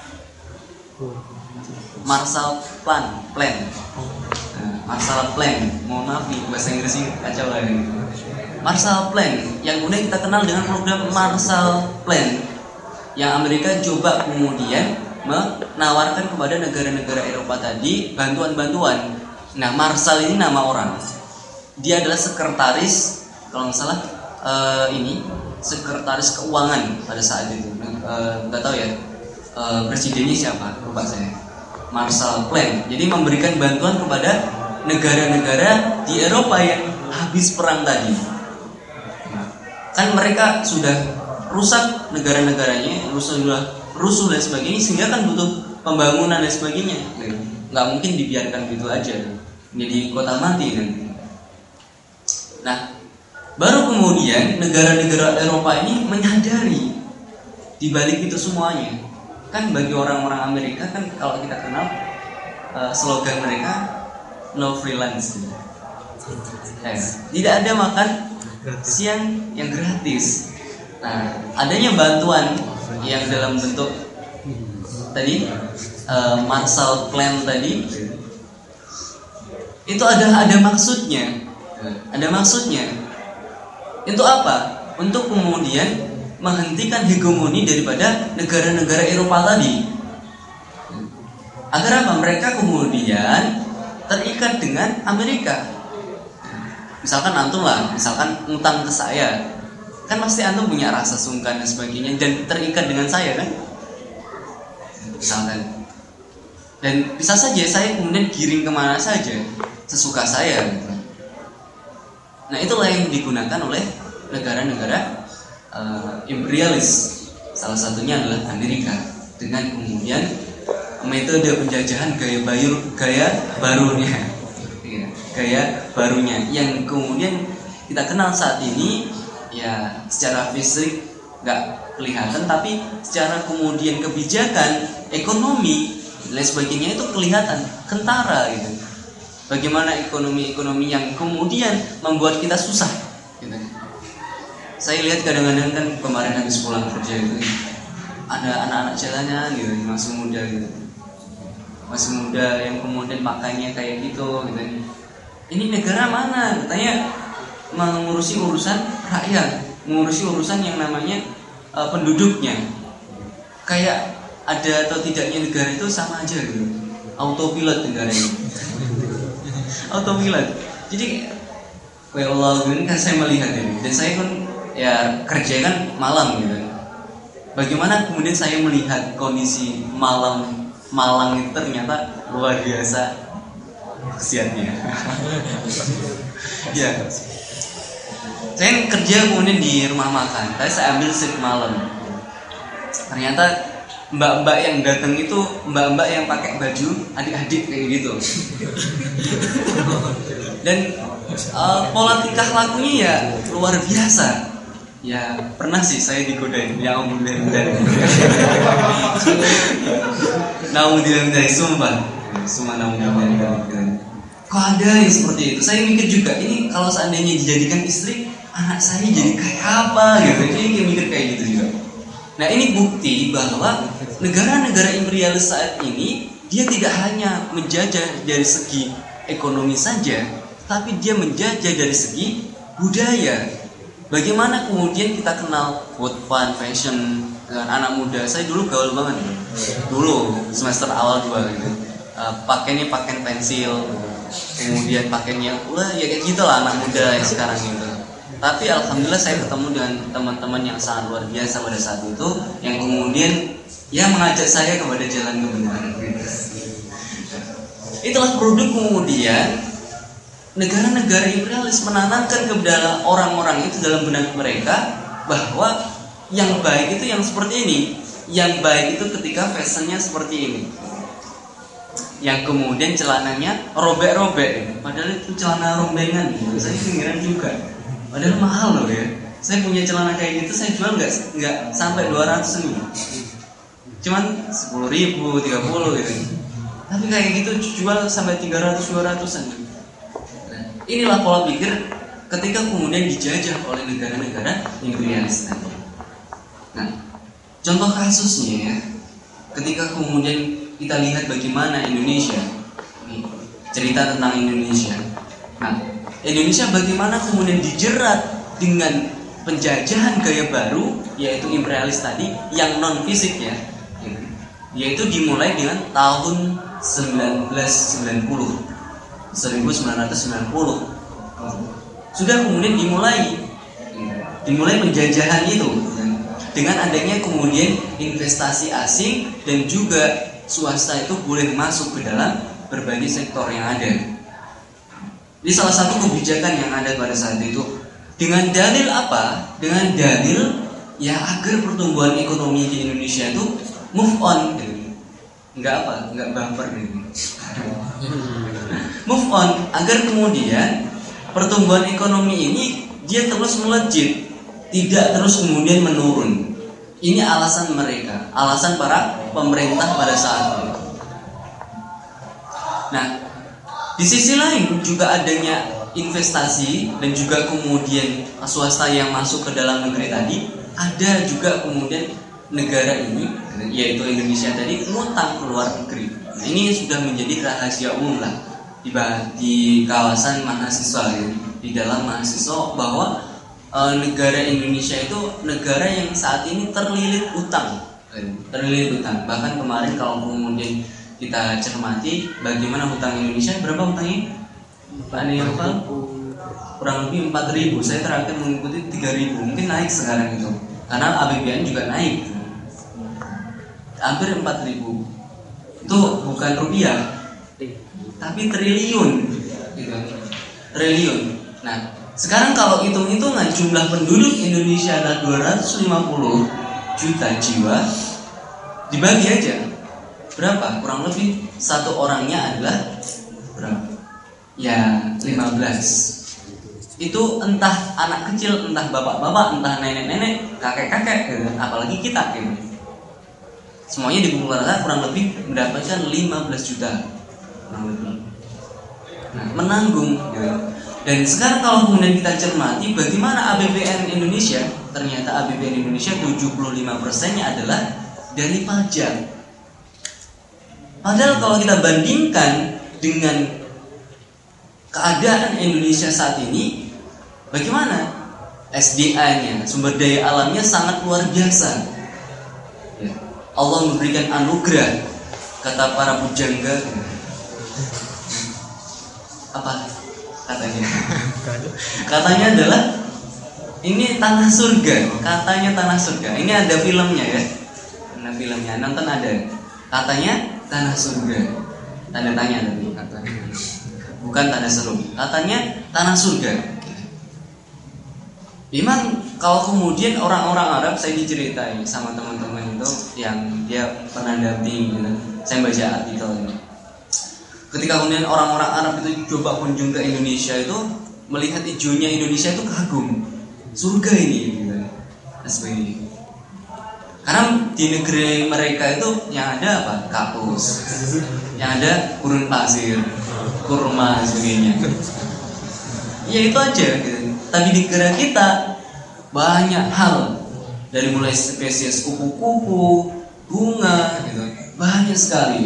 Marshall Plan. Marshall Plan. Mohon maaf nih bahasa Inggrisnya kacau lagi. Marshall Plan yang kemudian kita kenal dengan program Marshall Plan, yang Amerika coba kemudian menawarkan kepada negara-negara Eropa tadi bantuan-bantuan. Nah, Marshall ini nama orang. Dia adalah sekretaris, kalau nggak salah sekretaris keuangan pada saat itu. Nggak tahu ya presidennya siapa, lupa saya. Marshall Plan. Jadi memberikan bantuan kepada negara-negara di Eropa yang habis perang tadi. Kan mereka sudah rusak negara-negaranya, rusuh dan sebagainya, sehingga kan butuh pembangunan dan sebagainya. Nggak mungkin dibiarkan gitu aja, jadi kota mati kan. Nah, baru kemudian negara-negara Eropa ini menyadari di balik itu semuanya. Kan bagi orang-orang Amerika kan kalau kita kenal slogan mereka no free lunch. Tidak ada makan siang yang gratis. Nah, adanya bantuan yang dalam bentuk tadi Marshall Plan tadi itu ada maksudnya. Ada maksudnya. Untuk apa? Untuk kemudian menghentikan hegemoni daripada negara-negara Eropa tadi. Agar apa? Mereka kemudian terikat dengan Amerika. Misalkan antum ngutang ke saya, kan pasti antum punya rasa sungkan dan sebagainya, dan terikat dengan saya kan, misalkan. Dan bisa saja saya kemudian giring kemana saja sesuka saya gitu. Nah, itulah yang digunakan oleh negara-negara imperialis. Salah satunya adalah Amerika, dengan kemudian metode penjajahan gaya barunya yang kemudian kita kenal saat ini. Ya, secara fisik nggak kelihatan, tapi secara kemudian kebijakan, ekonomi dan sebagainya itu kelihatan kentara gitu. Bagaimana ekonomi yang kemudian membuat kita susah gitu. Saya lihat kadang-kadang kan kemarin habis pulang kerja itu ada anak-anak jalanan gitu, masih muda yang kemudian pakainya kayak gitu. Ini negara mana? Katanya mengurusi urusan rakyat, mengurusi urusan yang namanya penduduknya. Kayak ada atau tidaknya negara itu sama aja gitu. Autopilot negara ini. Autopilot. Jadi Allah, kan saya melihat ini, dan saya pun ya kerja kan malam gitu. Bagaimana kemudian saya melihat kondisi Malang itu ternyata luar biasa khasiatnya. Ya, saya kerja kemudian di rumah makan, tapi saya ambil shift malam. Ternyata mbak-mbak yang datang itu mbak-mbak yang pakai baju adik-adik kayak gitu. Dan pola tingkah lakunya ya luar biasa. Ya pernah sih saya digodain, ya ampun dari namun dari sumpah namun dari. Kok ada yang seperti itu? Saya mikir juga, ini kalau seandainya dijadikan istri, anak saya jadi kayak apa gitu. Jadi mikir kayak gitu juga. Nah ini bukti bahwa negara-negara imperialis saat ini dia tidak hanya menjajah dari segi ekonomi saja, tapi dia menjajah dari segi budaya. Bagaimana kemudian kita kenal food, fun, fashion dengan anak muda. Saya dulu gaul banget gitu. Dulu semester awal 2 gitu. Pakainya pakai pensil, kemudian pakainya ya kayak gitulah anak muda yang sekarang gitu. Tapi alhamdulillah saya ketemu dengan teman-teman yang sangat luar biasa pada saat itu, yang kemudian ya mengajak saya kepada jalan kebenaran. Itulah produk kemudian negara-negara imperialis menanamkan kepada orang-orang itu dalam benak mereka bahwa yang baik itu yang seperti ini, yang baik itu ketika fashionnya seperti ini, yang kemudian celananya robek-robek, padahal itu celana rombengan. Saya pikiran juga, padahal mahal loh ya. Saya punya celana kayak gitu, saya jual nggak sampai 200 nih, cuman 10.000, 30 gitu. Tapi kayak gitu jual sampai 300-200an. Inilah pola pikir ketika kemudian dijajah oleh negara-negara imperialis tadi. Nah, contoh kasusnya ya, ketika kemudian kita lihat bagaimana Indonesia, ini cerita tentang Indonesia. Nah, Indonesia bagaimana kemudian dijerat dengan penjajahan gaya baru, yaitu imperialis tadi, yang non fisik ya, yaitu dimulai dengan tahun 1990. Sudah kemudian dimulai penjajahan itu dengan adanya kemudian investasi asing dan juga swasta itu boleh masuk ke dalam berbagai sektor yang ada. Ini salah satu kebijakan yang ada pada saat itu. Dengan dalil apa? Dengan dalil ya agar pertumbuhan ekonomi di Indonesia itu move on gitu. Enggak baper gitu. Move on agar kemudian pertumbuhan ekonomi ini dia terus melejit, tidak terus kemudian menurun. Ini alasan mereka, alasan para pemerintah pada saat itu. Nah, di sisi lain juga adanya investasi dan juga kemudian swasta yang masuk ke dalam negeri tadi, ada juga kemudian negara ini, yaitu Indonesia tadi, ngutang ke luar negeri. Nah, ini sudah menjadi rahasia umum lah di kawasan mahasiswa ya, di dalam mahasiswa bahwa negara Indonesia itu negara yang saat ini terlilit utang. Bahkan kemarin kalau kemudian kita cermati bagaimana hutang Indonesia, berapa hutangnya? Pak Nirval? Kurang lebih 4.000. Saya terakhir mengikuti 3.000. Mungkin naik sekarang itu karena APBN juga naik, hampir 4.000. Itu bukan rupiah, tapi triliun gitu. Triliun. Nah, sekarang kalau hitung-hitungan jumlah penduduk Indonesia adalah 250 juta jiwa, dibagi aja berapa? Kurang lebih satu orangnya adalah berapa? Ya 15. Itu entah anak kecil, entah bapak-bapak, entah nenek-nenek, kakek-kakek gitu. Apalagi kita gitu. Semuanya dikumpulkan kurang lebih mendapatkan 15 juta. Nah, menanggung gitu. Dan sekarang kalau kemudian kita cermati bagaimana APBN Indonesia, ternyata APBN Indonesia 75%-nya adalah dari pajak. Padahal kalau kita bandingkan dengan keadaan Indonesia saat ini, bagaimana? SDA-nya, sumber daya alamnya sangat luar biasa. Allah memberikan anugerah, kata para pujangga. Apa katanya? Katanya adalah Ini tanah surga, katanya tanah surga. Ini ada filmnya ya. Ada filmnya, nonton ada. Katanya tanah surga. Tanda tanya tadi katanya. Bukan tanda seru. Katanya tanah surga. Memang kalau kemudian orang-orang Arab, saya diceritain sama teman-teman itu yang dia pernah damping gitu. Saya baca artikel ini. Ketika kemudian orang-orang Arab itu coba kunjung ke Indonesia itu, melihat hijaunya Indonesia itu kagum. Surga ini gitu. Sebagainya. Karena di negeri mereka itu yang ada apa? Kaktus. Yang ada gurun pasir, kurma sebagainya. Ya itu aja gitu. Tapi di negara kita banyak hal, dari mulai spesies kupu-kupu, bunga gitu. Banyak sekali.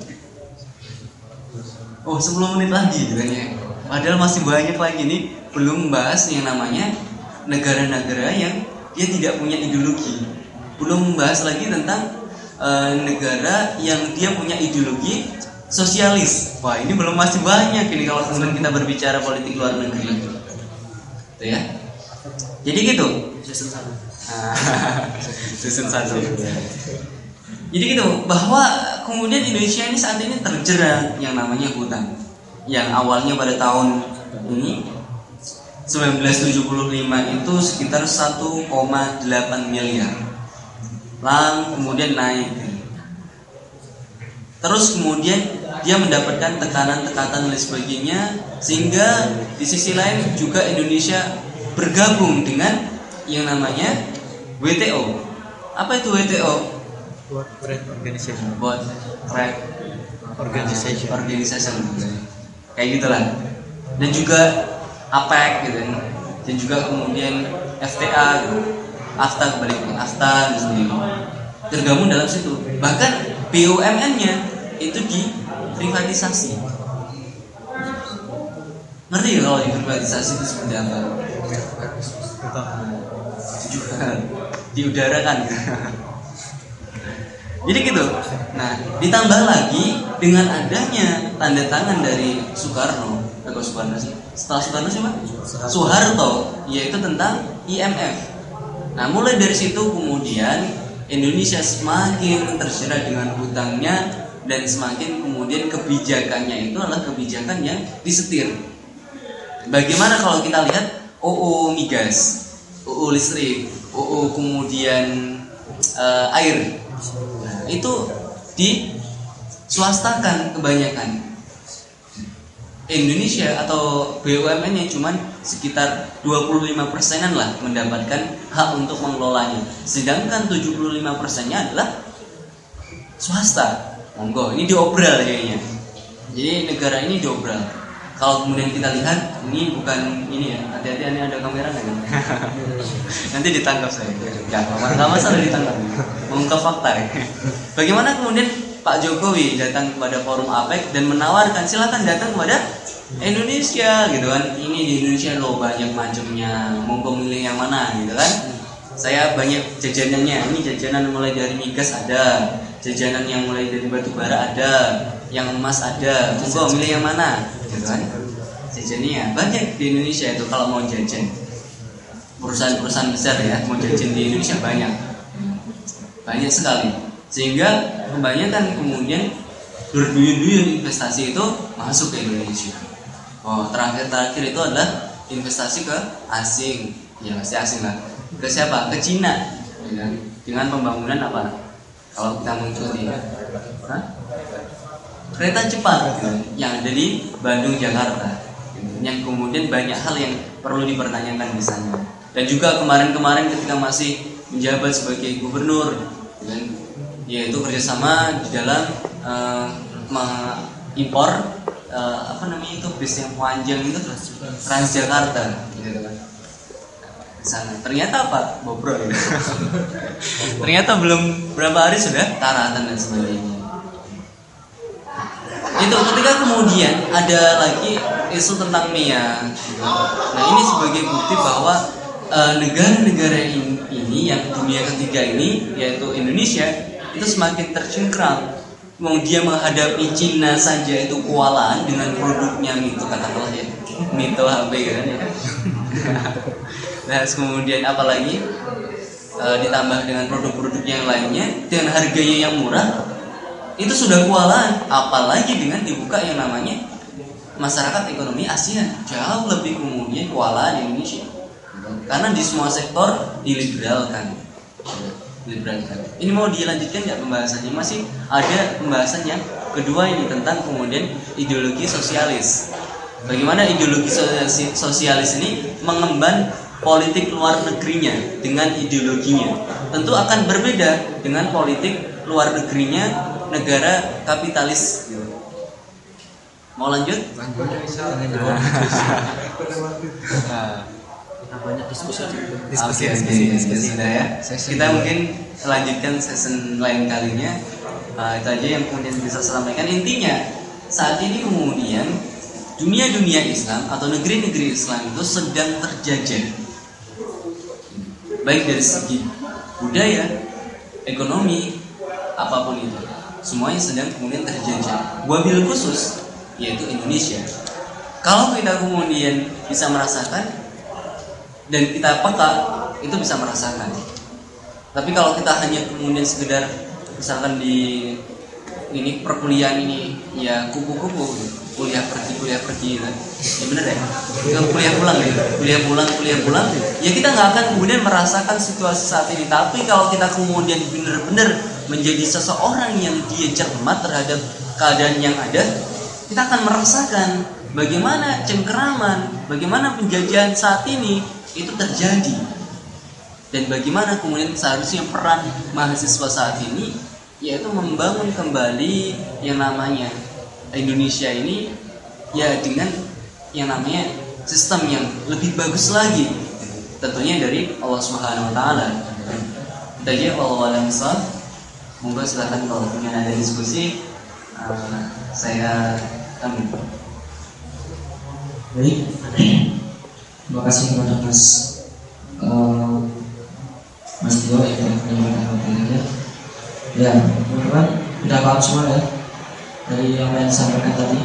Oh, 10 menit lagi gitu ya. Padahal masih banyak lagi nih, belum bahas yang namanya negara-negara yang dia tidak punya ideologi. Belum membahas lagi tentang negara yang dia punya ideologi sosialis. Wah, ini belum, masih banyak ini kalau kemudian kita berbicara politik luar negeri. Itu ya. Jadi gitu. Season 1. Jadi gitu, bahwa kemudian Indonesia ini saat ini terjerat yang namanya hutang. Yang awalnya pada tahun ini 1975 itu sekitar 1,8 miliar. Lalu kemudian naik. Terus kemudian dia mendapatkan tekanan-tekanan dan sebagainya, sehingga di sisi lain juga Indonesia bergabung dengan yang namanya WTO. Apa itu WTO? World Trade Organization. World Trade Organization. Kayak gitulah. Dan juga APEC gitu. Dan juga kemudian FTA gitu. AFTA kembali ke AFTA dan sebagainya. Tergabung dalam situ. Bahkan BUMN-nya itu diprivatisasi. Ngerti ya kalau diprivatisasi itu seperti apa? Juga diudarakan. Jadi gitu. Nah, ditambah lagi dengan adanya tanda tangan dari Soekarno. Soekarno sih. Setelah Soekarno siapa? Soeharto, yaitu tentang IMF. Nah, mulai dari situ kemudian Indonesia semakin terjerat dengan hutangnya, dan semakin kemudian kebijakannya itu adalah kebijakan yang disetir. Bagaimana kalau kita lihat UU migas, UU listrik, UU kemudian air, nah, itu diswastakan kebanyakan. Indonesia atau BUMN-nya cuman sekitar 25%-an lah mendapatkan hak untuk mengelolanya, sedangkan 75%-nya adalah swasta. Monggo, ini diobral kayaknya. Jadi negara ini diobral. Kalau kemudian kita lihat, ini bukan ini ya, hati-hati, ini ada kamera nggak? Nanti ditangkap saya. Nggak masalah ditangkap. Mengungkap fakta. Bagaimana kemudian Pak Jokowi datang kepada forum APEC dan menawarkan silakan datang kepada Indonesia gitu kan. Ini di Indonesia loh banyak macamnya, monggo milih yang mana gitu kan. Saya banyak jajanannya. Ini jajanan mulai dari migas ada, jajanan yang mulai dari batu bara ada, yang emas ada. Monggo milih yang mana gitu kan. Jajannya banyak di Indonesia itu kalau mau jajan. Perusahaan-perusahaan besar ya mau jajan di Indonesia banyak sekali. Sehingga kebanyakan kemudian berduyun-duyun investasi itu masuk ke Indonesia. Oh, terakhir itu adalah investasi ke asing. Ya pasti asing lah. Ke siapa? Ke Cina. Ya, dengan pembangunan apa? Kalau kita mengikuti kereta cepat yang ada di Bandung Jakarta. Yang kemudian banyak hal yang perlu dipertanyakan di sana. Dan juga kemarin-kemarin ketika masih menjabat sebagai gubernur, yaitu kerjasama di dalam mengimpor apa namanya itu bis yang panjang itu Transjakarta gitu kan. Sana ternyata apa? Bobrol gitu. Ternyata belum berapa hari sudah karatan dan sebagainya. Itu ketika kemudian ada lagi isu tentang MIA gitu. Nah, ini sebagai bukti bahwa negara-negara ini yang dunia ketiga ini, yaitu Indonesia, itu semakin tercengkram. Mau dia menghadapi Cina saja itu kewalahan dengan produknya itu katakanlah ya, Mito HP kan ya. Nah kemudian apalagi ditambah dengan produk-produk yang lainnya dengan harganya yang murah, itu sudah kewalahan. Apalagi dengan dibuka yang namanya masyarakat ekonomi ASEAN, jauh lebih kemudian kewalahan Indonesia. Karena di semua sektor diliberalkan. Ini mau dilanjutkan nggak pembahasannya? Masih ada pembahasannya. Kedua ini tentang kemudian ideologi sosialis. Bagaimana ideologi sosialis ini mengemban politik luar negerinya dengan ideologinya. Tentu akan berbeda dengan politik luar negerinya negara kapitalis. Mau lanjut? Banyak diskusi sudah ya. Kita mungkin lanjutkan season lain kalinya. Itu aja yang kemudian bisa saya sampaikan. Intinya saat ini kemudian dunia Islam atau negeri-negeri Islam itu sedang terjajah, baik dari segi budaya, ekonomi, apapun itu, semuanya sedang kemudian terjajah. Wabil khusus yaitu Indonesia. Kalau kita kemudian bisa merasakan dan kita peka, itu bisa merasakan. Tapi kalau kita hanya kemudian sekedar misalkan di ini perkuliahan ini ya kupu-kupu, kuliah pergi kan, ya bener ya, kuliah pulang, ya kita nggak akan kemudian merasakan situasi saat ini. Tapi kalau kita kemudian benar-benar menjadi seseorang yang dia cermat terhadap keadaan yang ada, kita akan merasakan bagaimana cengkeraman, bagaimana penjajahan saat ini itu terjadi, dan bagaimana kemudian seharusnya peran mahasiswa saat ini yaitu membangun kembali yang namanya Indonesia ini ya dengan yang namanya sistem yang lebih bagus lagi, tentunya dari Allah Subhanahu Wa Taala. Kita aja wallahualam bishawab. Monggo silakan kalau punya ada diskusi, saya amin. Baik, terima kasih kepada Mas Dio yang telah menyampaikan materinya. Ya, teman-teman sudah paham semua ya dari apa yang disampaikan tadi.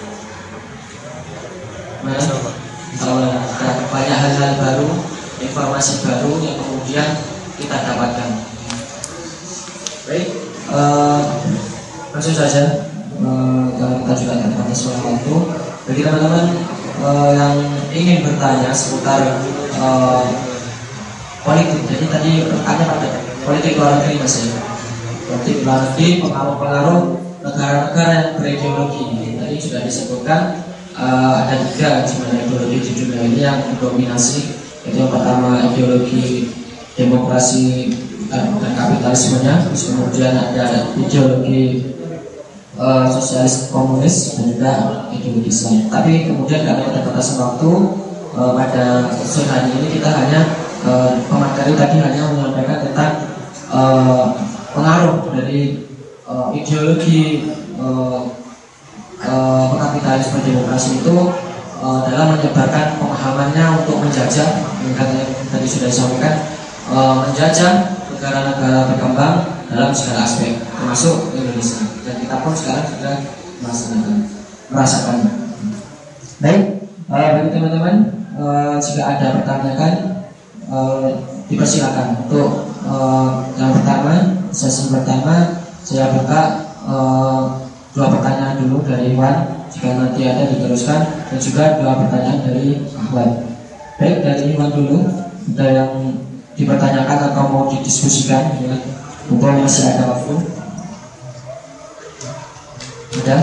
Kalau ada banyak hal-hal baru, informasi baru yang kemudian kita dapatkan. Baik, langsung saja. Kalau kita juga terbatas waktu, bagi teman-teman yang ingin bertanya seputar politik. Jadi tadi bertanya pada politik luar negeri Mas ya. Politik luar negeri, pengaruh-pengaruh negara-negara yang berideologi. Tadi sudah disebutkan ada 3 sebenarnya ideologi di dunia ini yang mendominasi. Itu yang pertama ideologi demokrasi dan kapitalismenya, terus kemudian ada ideologi sosialis komunis dan juga ideologi Islam. Tapi kemudian karena keterbatasan waktu pada sore hari ini kita hanya pemateri tadi hanya menyampaikan tentang pengaruh dari ideologi kapitalisme demokrasi itu dalam menyebarkan pemahamannya untuk menjajah, yang tadi sudah disampaikan, menjajah negara-negara berkembang dalam segala aspek, termasuk Indonesia. Dan kita pun sekarang sudah merasakannya. Baik, bagi teman-teman, jika ada pertanyaan, dipersilakan. Untuk yang pertama, sesi pertama, saya buka 2 pertanyaan dulu dari Iwan. Jika nanti ada diteruskan, dan juga 2 pertanyaan dari Ahmad. Baik, dari Iwan dulu. Ada yang dipertanyakan atau mau didiskusikan ya. Mumpung masih ada waktu. Ada?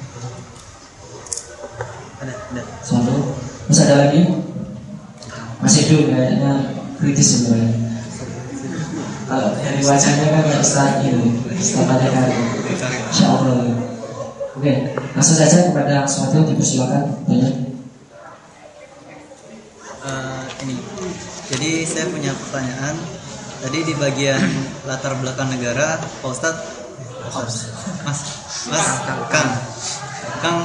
Ada. 1. Masih ada lagi? Masih dulu kayaknya kritis sebenarnya. Kalau dari wajahnya kan nggak setelah kan. Insya Allah. Oke, langsung saja kepada suatu dipersilakan. Banyak. Ini. Jadi saya punya pertanyaan. Tadi di bagian latar belakang negara, Pak Ustadz, Kang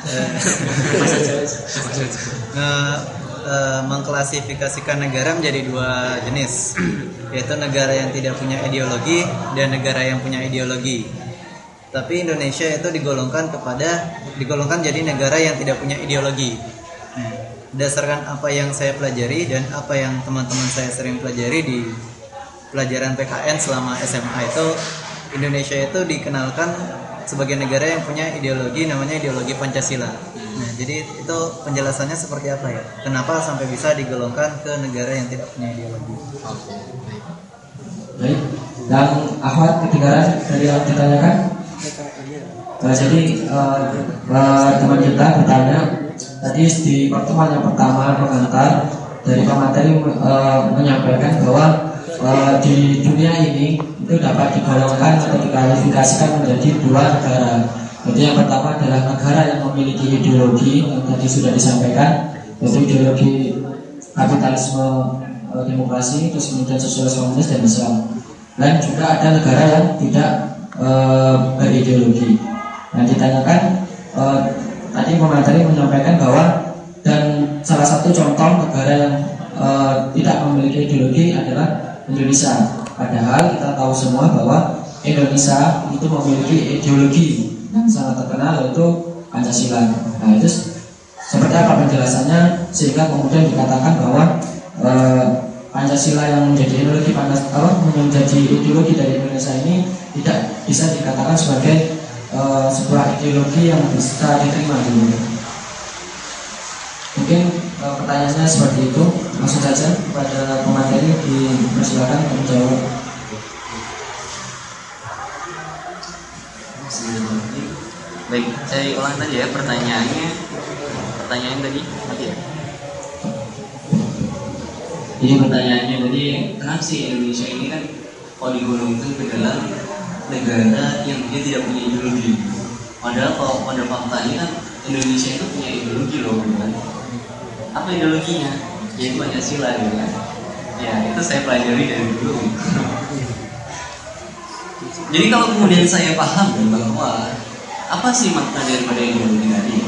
mengklasifikasikan negara menjadi 2 jenis, yaitu negara yang tidak punya ideologi dan negara yang punya ideologi. Tapi Indonesia itu digolongkan jadi negara yang tidak punya ideologi. berdasarkan apa yang saya pelajari dan apa yang teman-teman saya sering pelajari di pelajaran PKN selama SMA itu, Indonesia itu dikenalkan sebagai negara yang punya ideologi namanya ideologi Pancasila. Nah, jadi itu penjelasannya seperti apa ya? Kenapa sampai bisa digolongkan ke negara yang tidak punya ideologi? Baik. Dan Ahmad ketinggalan dari yang ditanyakan. Jadi teman kita bertanya tadi di pertemuan yang pertama pengantar dari pemateri menyampaikan bahwa di dunia ini itu dapat digolongkan atau dikualifikasikan menjadi dua negara. Jadi yang pertama adalah negara yang memiliki ideologi yang tadi sudah disampaikan, yaitu ideologi kapitalisme, demokrasi, terus kemudian sosialis komunis dan Islam. Dan juga ada negara yang tidak berideologi. Nah, ditanyakan tadi pemateri menyampaikan bahwa dan salah satu contoh negara yang tidak memiliki ideologi adalah Indonesia. Padahal kita tahu semua bahwa Indonesia itu memiliki ideologi yang sangat terkenal, yaitu Pancasila. Nah, itu seperti apa penjelasannya sehingga kemudian dikatakan bahwa Pancasila yang menjadi ideologi dari Indonesia ini tidak bisa dikatakan sebagai sebuah ideologi yang bisa diterima dulu. Mungkin pertanyaannya seperti itu. Langsung saja kepada pemateri, dipersilakan untuk menjawab. Baik, saya ulang tadi ya pertanyaannya. Pertanyaan tadi mati ya. Jadi pertanyaannya tadi, kenapa sih Indonesia ini kan kalau digolongkan ke dalam negara yang dia tidak punya ideologi? Padahal kalau pada faktanya kan Indonesia itu punya ideologi loh, kan? Apa ideologinya? Yaitu Pancasila, gitu kan? Ya, itu saya pelajari dari dulu. Jadi kalau kemudian saya paham bahwa apa sih makna daripada ideologi tadi?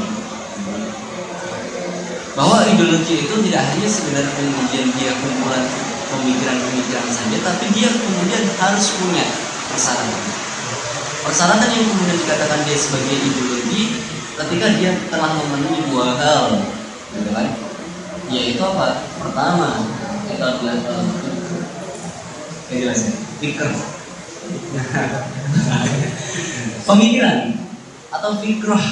Bahwa ideologi itu tidak hanya sekedar kemudian dia kumpulan pemikiran-pemikiran saja, tapi dia kemudian harus punya persyaratan. Persyaratan yang kemudian dikatakan dia sebagai ideologi ketika dia telah memenuhi dua hal, gitu kan? Yaitu apa? Pertama, itu adalah pikir, pemikiran atau fikrah,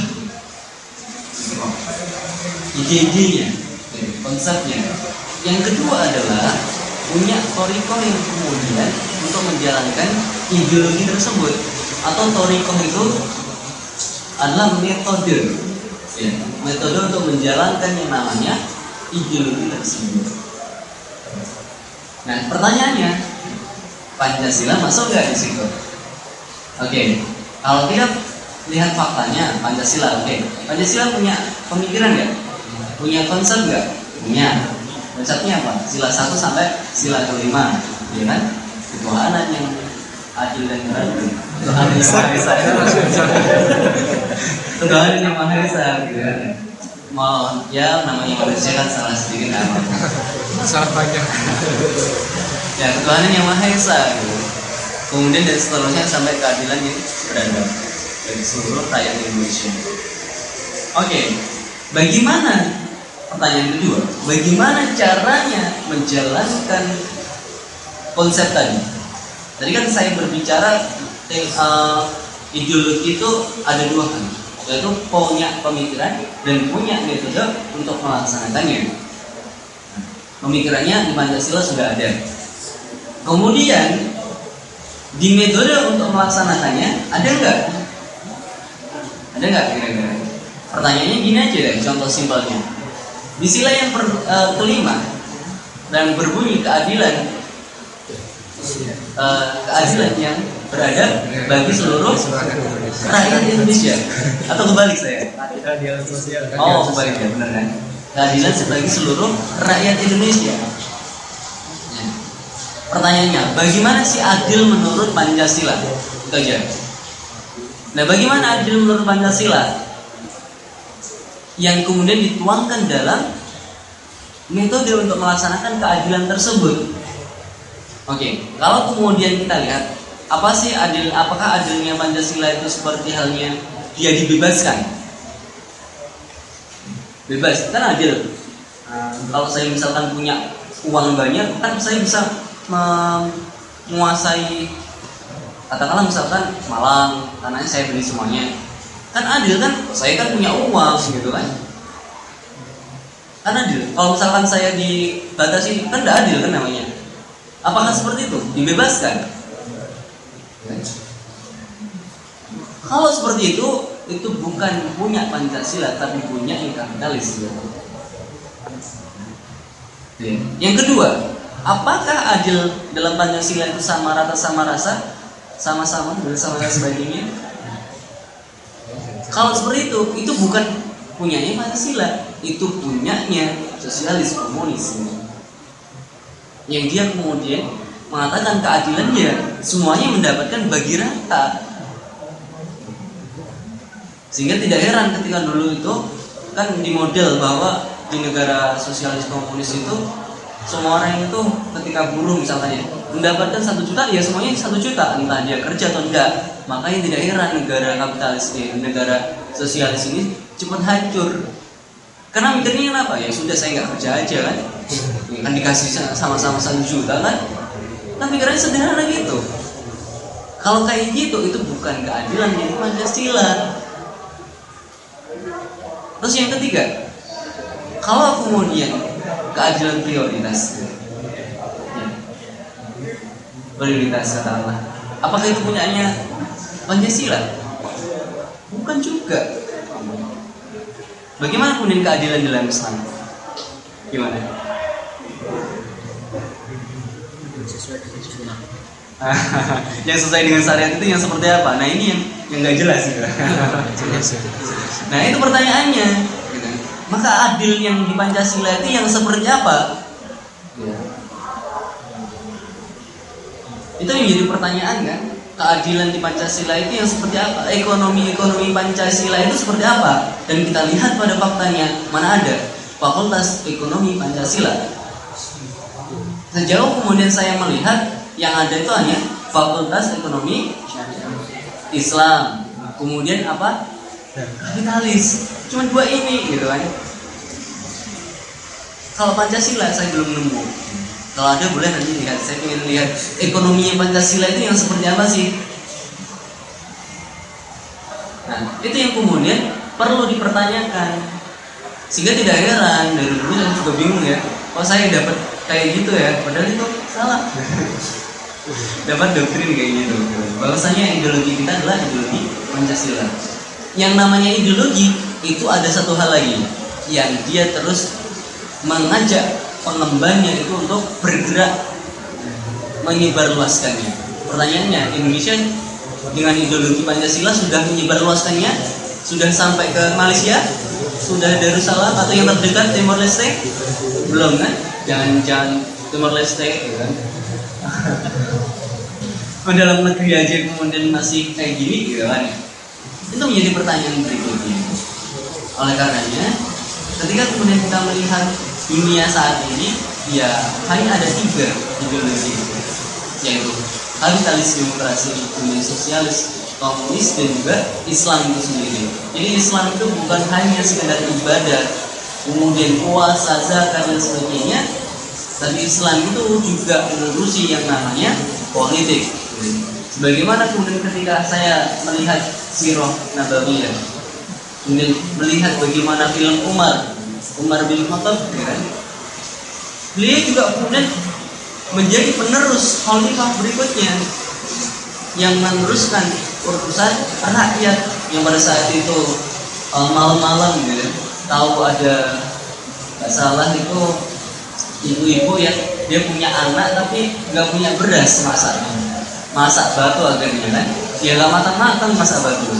ide-idenya, konsepnya. Yang kedua adalah punya torikoh yang kemudian untuk menjalankan ideologi tersebut. Atau torikoh itu adalah metode, ya, metode untuk menjalankan yang namanya ideologi tersebut. Nah, pertanyaannya, Pancasila masuk nggak di situ? Oke, kalau tidak lihat faktanya, Pancasila, Pancasila punya pemikiran nggak? Punya konsep nggak? Punya. Konsepnya apa? Sila 1 sampai sila kelima, ya kan? Ketuhanan yang adil dan beradil. Tuhan yang Maha Esa. Tuhan yang Maha Esa, gitu kan? Mau ya namanya manusia kan salah sedikit kan? Salah banyak. Ya, ketuhanan yang Maha Esa, gitu. Kemudian dari seterusnya sampai keadilan yang beradab bagi seluruh rakyat Indonesia. Oke, bagaimana? Pertanyaan kedua, bagaimana caranya menjalankan konsep tadi? Tadi kan saya berbicara ideologi itu ada dua hal, yaitu punya pemikiran dan punya metode untuk melaksanakannya. Pemikirannya di Pancasila sudah ada. Kemudian di metode untuk melaksanakannya ada nggak? Ada nggak kira-kira? Pertanyaannya gini aja deh, contoh simpelnya. Di sila yang kelima dan berbunyi keadilan yang beradab bagi seluruh rakyat Indonesia, atau kebalik saya? Keadilan sosial. Oh, kebalik ya, benar kan? Keadilan bagi seluruh rakyat Indonesia. Pertanyaannya, bagaimana sih adil menurut Pancasila? Itu aja. Nah, bagaimana adil menurut Pancasila? Yang kemudian dituangkan dalam metode untuk melaksanakan keadilan tersebut. Oke, kalau kemudian kita lihat apa sih adil? Apakah adilnya Pancasila itu seperti halnya dia dibebaskan? Bebas, kan adil. Kalau saya misalkan punya uang banyak, kan saya bisa menguasai, katakanlah misalkan Malang, tanahnya saya beli semuanya. Kan adil kan? Saya kan punya uang gitu kan? Kan adil. Kalau misalkan saya dibatasi, kan tidak adil kan namanya. Apakah seperti itu? Dibebaskan? Kalau seperti itu bukan punya Pancasila, tapi punya yang kapitalis. Yang kedua, apakah adil dalam Pancasila itu sama rata, sama rasa, sama-sama, bersama dan sebagainya? Kalau seperti itu bukan punyanya Pancasila, itu punyanya sosialis komunis. Yang dia kemudian mengatakan keadilannya semuanya mendapatkan bagi rata. Sehingga tidak heran ketika dulu itu kan di model bahwa di negara sosialis komunis itu semua orang itu ketika buruh misalnya mendapatkan 1 juta, ya semuanya 1 juta, entah dia kerja atau enggak. Makanya tidak heran negara kapitalis ini, negara sosialis ini cepat hancur. Karena mikirnya kenapa? Ya sudah, saya nggak kerja aja kan, kan dikasih sama-sama 1 juta kan. Kan pikirannya sederhana gitu. Kalau kayak gitu itu bukan keadilan, itu Pancasila. Terus yang ketiga, kalau kemudian keadilan prioritas katakanlah, apakah itu punyanya Pancasila? Bukan juga. Bagaimana kemudian keadilan dalam Islam? Gimana? Yang sesuai dengan syariat itu yang seperti apa? Nah ini yang nggak jelas gitu. Nah itu pertanyaannya. Maka adil yang di Pancasila itu yang seperti apa? Itu yang jadi pertanyaan kan? Keadilan di Pancasila itu yang seperti apa? Ekonomi Pancasila itu seperti apa? Dan kita lihat pada faktanya, mana ada Fakultas Ekonomi Pancasila. Sejauh kemudian saya melihat yang ada itu hanya Fakultas Ekonomi Islam, kemudian apa? Kapitalis. Cuma 2 ini gitu kan. Kalau Pancasila saya belum nemu. Kalau ada boleh nanti lihat. Saya ingin lihat ekonominya Pancasila itu yang seperti apa sih. Nah itu yang kemudian perlu dipertanyakan. Sehingga tidak heran, dari dulu saya juga bingung ya, kok saya dapat kayak gitu ya, padahal itu salah. Dapat doktrin kayak gitu. Bahwasanya ideologi kita adalah ideologi Pancasila. Yang namanya ideologi itu ada satu hal lagi, yang dia terus mengajak pengembannya itu untuk bergerak menyebarluaskannya. Pertanyaannya, Indonesia dengan ideologi Pancasila sudah menyebarluaskannya? Sudah sampai ke Malaysia? Sudah Darussalam atau yang terdekat Timor Leste? Belum kan? Jangan Timor Leste gitu kan. Dalam negeri aja kemudian masih kayak gini gitu kan. Itu menjadi pertanyaan berikutnya. Oleh karenanya, ketika kemudian kita melihat dunia saat ini, ya hanya ada 3 ideologi, yaitu kapitalis, demokrasi, dunia sosialis, komunis, dan juga Islam itu sendiri. Jadi Islam itu bukan hanya sekedar ibadah, kemudian puasa, zakat dan sebagainya, tapi Islam itu juga mengurusi yang namanya politik. Sebagaimana kemudian ketika saya melihat Sirah Nabawiyah, kemudian melihat bagaimana film Umar bin Khattab, ya kan? Beliau juga kemudian menjadi penerus khalifah berikutnya yang meneruskan urusan rakyat yang pada saat itu malam-malam gitu, tahu ada nggak salah itu ibu-ibu yang dia punya anak tapi nggak punya beras masak batu akhirnya kan, dia nggak matang-matang masak batu.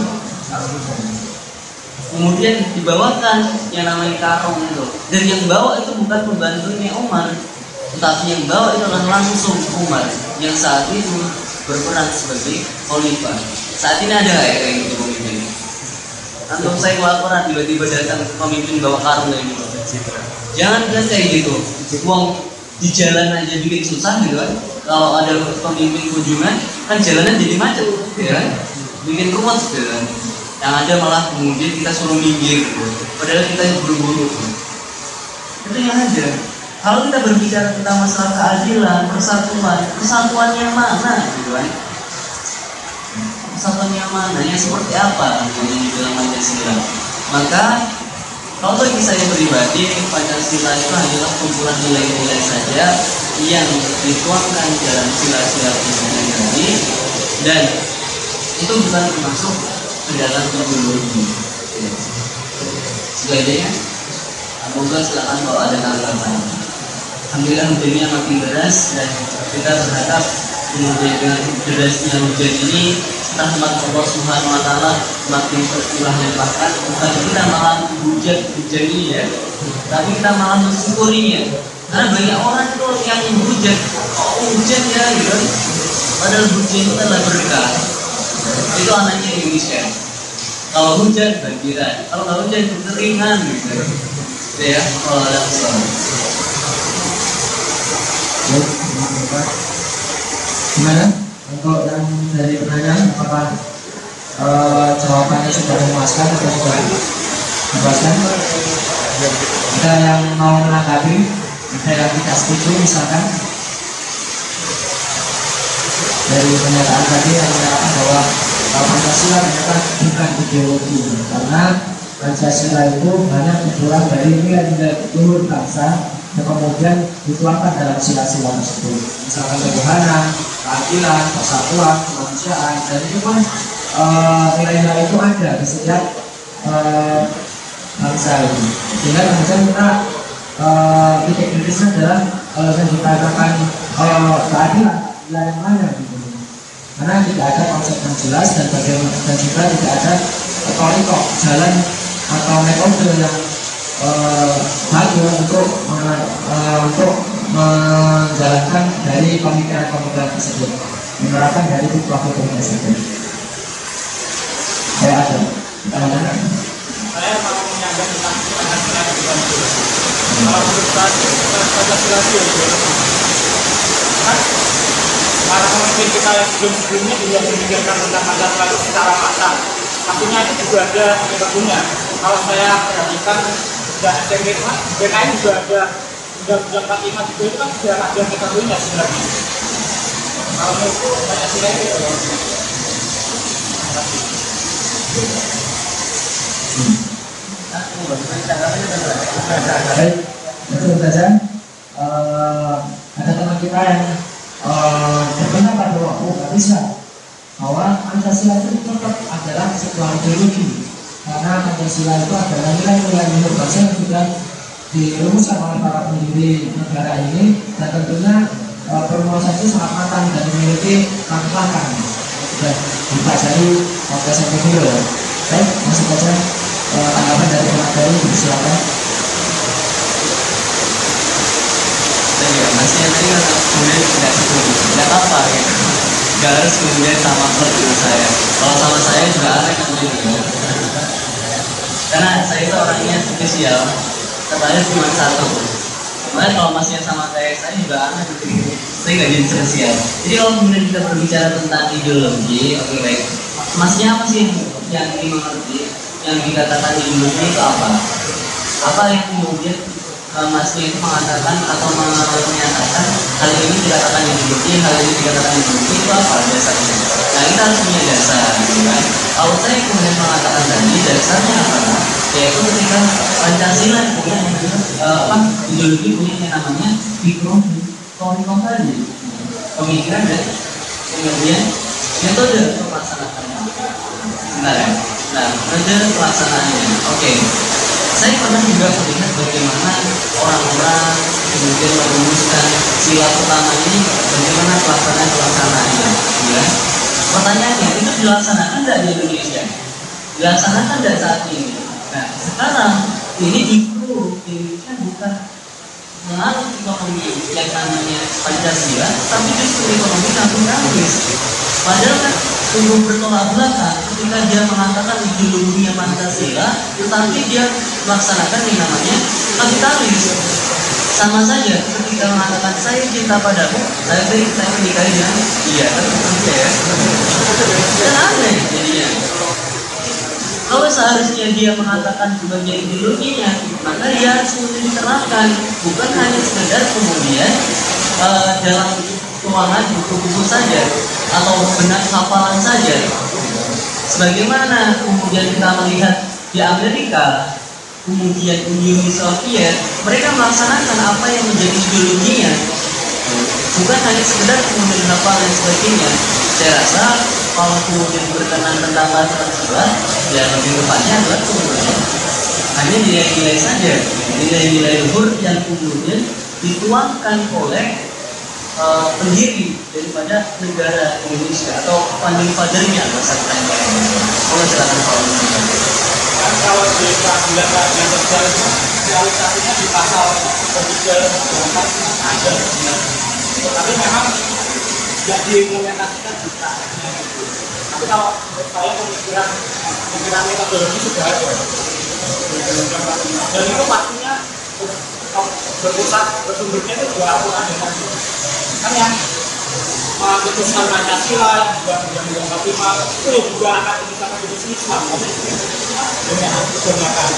Kemudian dibawakan yang namanya karung itu, dan yang bawa itu bukan pembantunya Umar, tetapi yang bawa itu adalah langsung Umar yang saat itu berperan sebagai khalifah. Saat ini ada kayak gitu pemimpin. Antum saya kelaparan tiba-tiba datang pemimpin bawa karung kayak gitu. Jangan kan kayak gitu. Uang di jalan aja bikin susah gitu kan. Kalau ada pemimpin kunjungan kan jalanan jadi macet, ya kan? Bikin ruwet gitu kan. Yang ada malah kemudian kita suruh minggir gitu. Padahal kita buru-buru. Itu yang ada. Kalau kita berbicara tentang masalah keadilan, persatuan yang mana gitu kan? Persatuan yang mana, yang seperti apa yang dibilang Pancasila? Maka kalau bagi saya pribadi, Pancasila itu hanyalah kumpulan nilai-nilai saja yang dituangkan dalam sila-sila pimpinan tadi, dan itu bukan termasuk ke dalam ideologi. Sebaliknya, semoga silakan kalau ada tanggapan. Alhamdulillah hujannya makin deras dan kita berharap kemudian dengan derasnya hujan ini rahmat Allah Subhanahu Wa Taala makin tercurah limpahkan. Bukan kita malah hujan ini ya, tapi kita malah mensyukurinya. Karena banyak orang itu yang hujan, hujan ya gitu. Padahal hujan itu adalah berkah. Itu anaknya Indonesia. Kalau hujan banjiran, kalau nggak hujan kekeringan gitu. Ya, kalau ada gimana untuk yang dari pertanyaan, apakah jawabannya sudah memuaskan atau sudah memuaskan? Ada yang mau menanggapi, ada yang tidak setuju misalkan dari pernyataan tadi yang menyatakan bahwa Pancasila ternyata bukan ideologi, karena Pancasila itu hanya kumpulan dari nilai-nilai luhur bangsa yang kemudian dituangkan dalam sila-sila tersebut, misalkan ketuhanan, keadilan, persatuan, kemanusiaan, dan itu pun nilai-nilai itu ada di setiap bangsa ini. Sehingga kemudian kita titik kritisnya adalah kalau saya dikatakan keadilan nilai yang mana gitu, karena tidak ada konsep yang jelas dan juga tidak ada toriko jalan atau metode yang bagus untuk menjalankan dari pemikiran-pemikiran tersebut, menerapkan dari fitrah-fitrah tersebut. Saya ada pertanyaan. Saya mau menyampaikan tentang Pancasila. Kalau menurut saya Pancasila itu kan para pemimpin kita yang sebelum-sebelumnya juga memikirkan tentang Pancasila itu secara matang. Artinya itu juga ada penyebabnya. Kalau saya perhatikan dan BKN juga ada undang-undang 45 itu kan sudah ada metodenya sebenarnya. Kalau itu Pancasila itu baik, betul saja. Ada teman kita yang berpendapat bahwa nggak bisa, bahwa Pancasila itu tetap adalah sebuah ideologi, karena Pancasila itu adalah nilai-nilai luhur bangsa yang sudah dirumuskan oleh para pendiri negara ini, dan tentunya perumusan itu sangat matang dan memiliki langkah-langkah. Sudah dipelajari pada SMP dulu ya. Baik, masih saja tanggapan dari pemateri, silakan. Masih tadi kan kemudian tidak setuju, tidak apa gitu. Gak harus kemudian sama dengan saya. Kalau sama saya juga aneh kemudian gitu. Karena saya itu orangnya spesial, katanya cuma satu. Makanya kalau masnya sama kayak saya juga aneh gitu. Saya nggak jadi spesial. Jadi kalau kemudian kita berbicara tentang ideologi, oke baik. Masnya apa sih yang dimengerti, yang dikatakan ideologi itu apa? Apa yang kemudian masnya itu mengatakan atau menyatakan hal ini dikatakan ideologi, hal ini dikatakan ideologi, itu apa dasarnya? Nah kita harus punya dasar, gitu kan? Kalau saya kemudian mengatakan tadi dasarnya apa? Yaitu ketika Pancasila punya ideologi punya yang namanya fikrah torikoh tadi, pemikiran dan kemudian metode untuk melaksanakannya. Sebentar ya. Nah, metode pelaksanaannya. Oke. Saya pernah juga melihat bagaimana orang-orang kemudian merumuskan sila pertama ini, bagaimana pelaksanaannya. Ya. Pertanyaannya, itu dilaksanakan tidak di Indonesia? Dilaksanakan tidak saat ini? Nah, sekarang ini justru Indonesia bukan menganut ekonomi yang namanya Pancasila, tapi justru ekonomi kapitalis. Padahal kan sungguh bertolak belakang ketika dia mengatakan ideologinya Pancasila, tetapi dia melaksanakan yang namanya kapitalis. Sama saja ketika mengatakan saya cinta padamu, saya menikahi dengan dia, kan berbeda ya. Dan aneh jadinya. Kalau seharusnya dia mengatakan sebagai ideologinya, maka dia harus kemudian diterapkan, bukan hanya sekedar kemudian dalam tuangan buku-buku saja atau benak hafalan saja. Sebagaimana kemudian kita melihat di Amerika, kemudian Uni Soviet, mereka melaksanakan apa yang menjadi ideologinya, bukan hanya sekedar kemudian hafal dan sebagainya. Saya rasa kalau kemudian berkenan tentang bahasa tersebut, ya lebih tepatnya adalah kemudian hanya nilai-nilai saja, nilai-nilai luhur yang kemudian dituangkan oleh pendiri daripada negara Indonesia atau founding father-nya bahasa kita. Oh, silakan Pak. Kan kalau di peradilan sosial itu realisasinya di pasal 3 ada, tapi memang tidak diimplementasikan juga. Tapi kalau saya pemikiran metodologi sudah ada, dan itu pastinya berpusat bersumbernya itu juga Al-Quran dan Hadis. Kan yang memutuskan Pancasila, yang juga Undang-Undang 45 itu juga akan memisahkan definisi Islam. Dengan kebanyakan.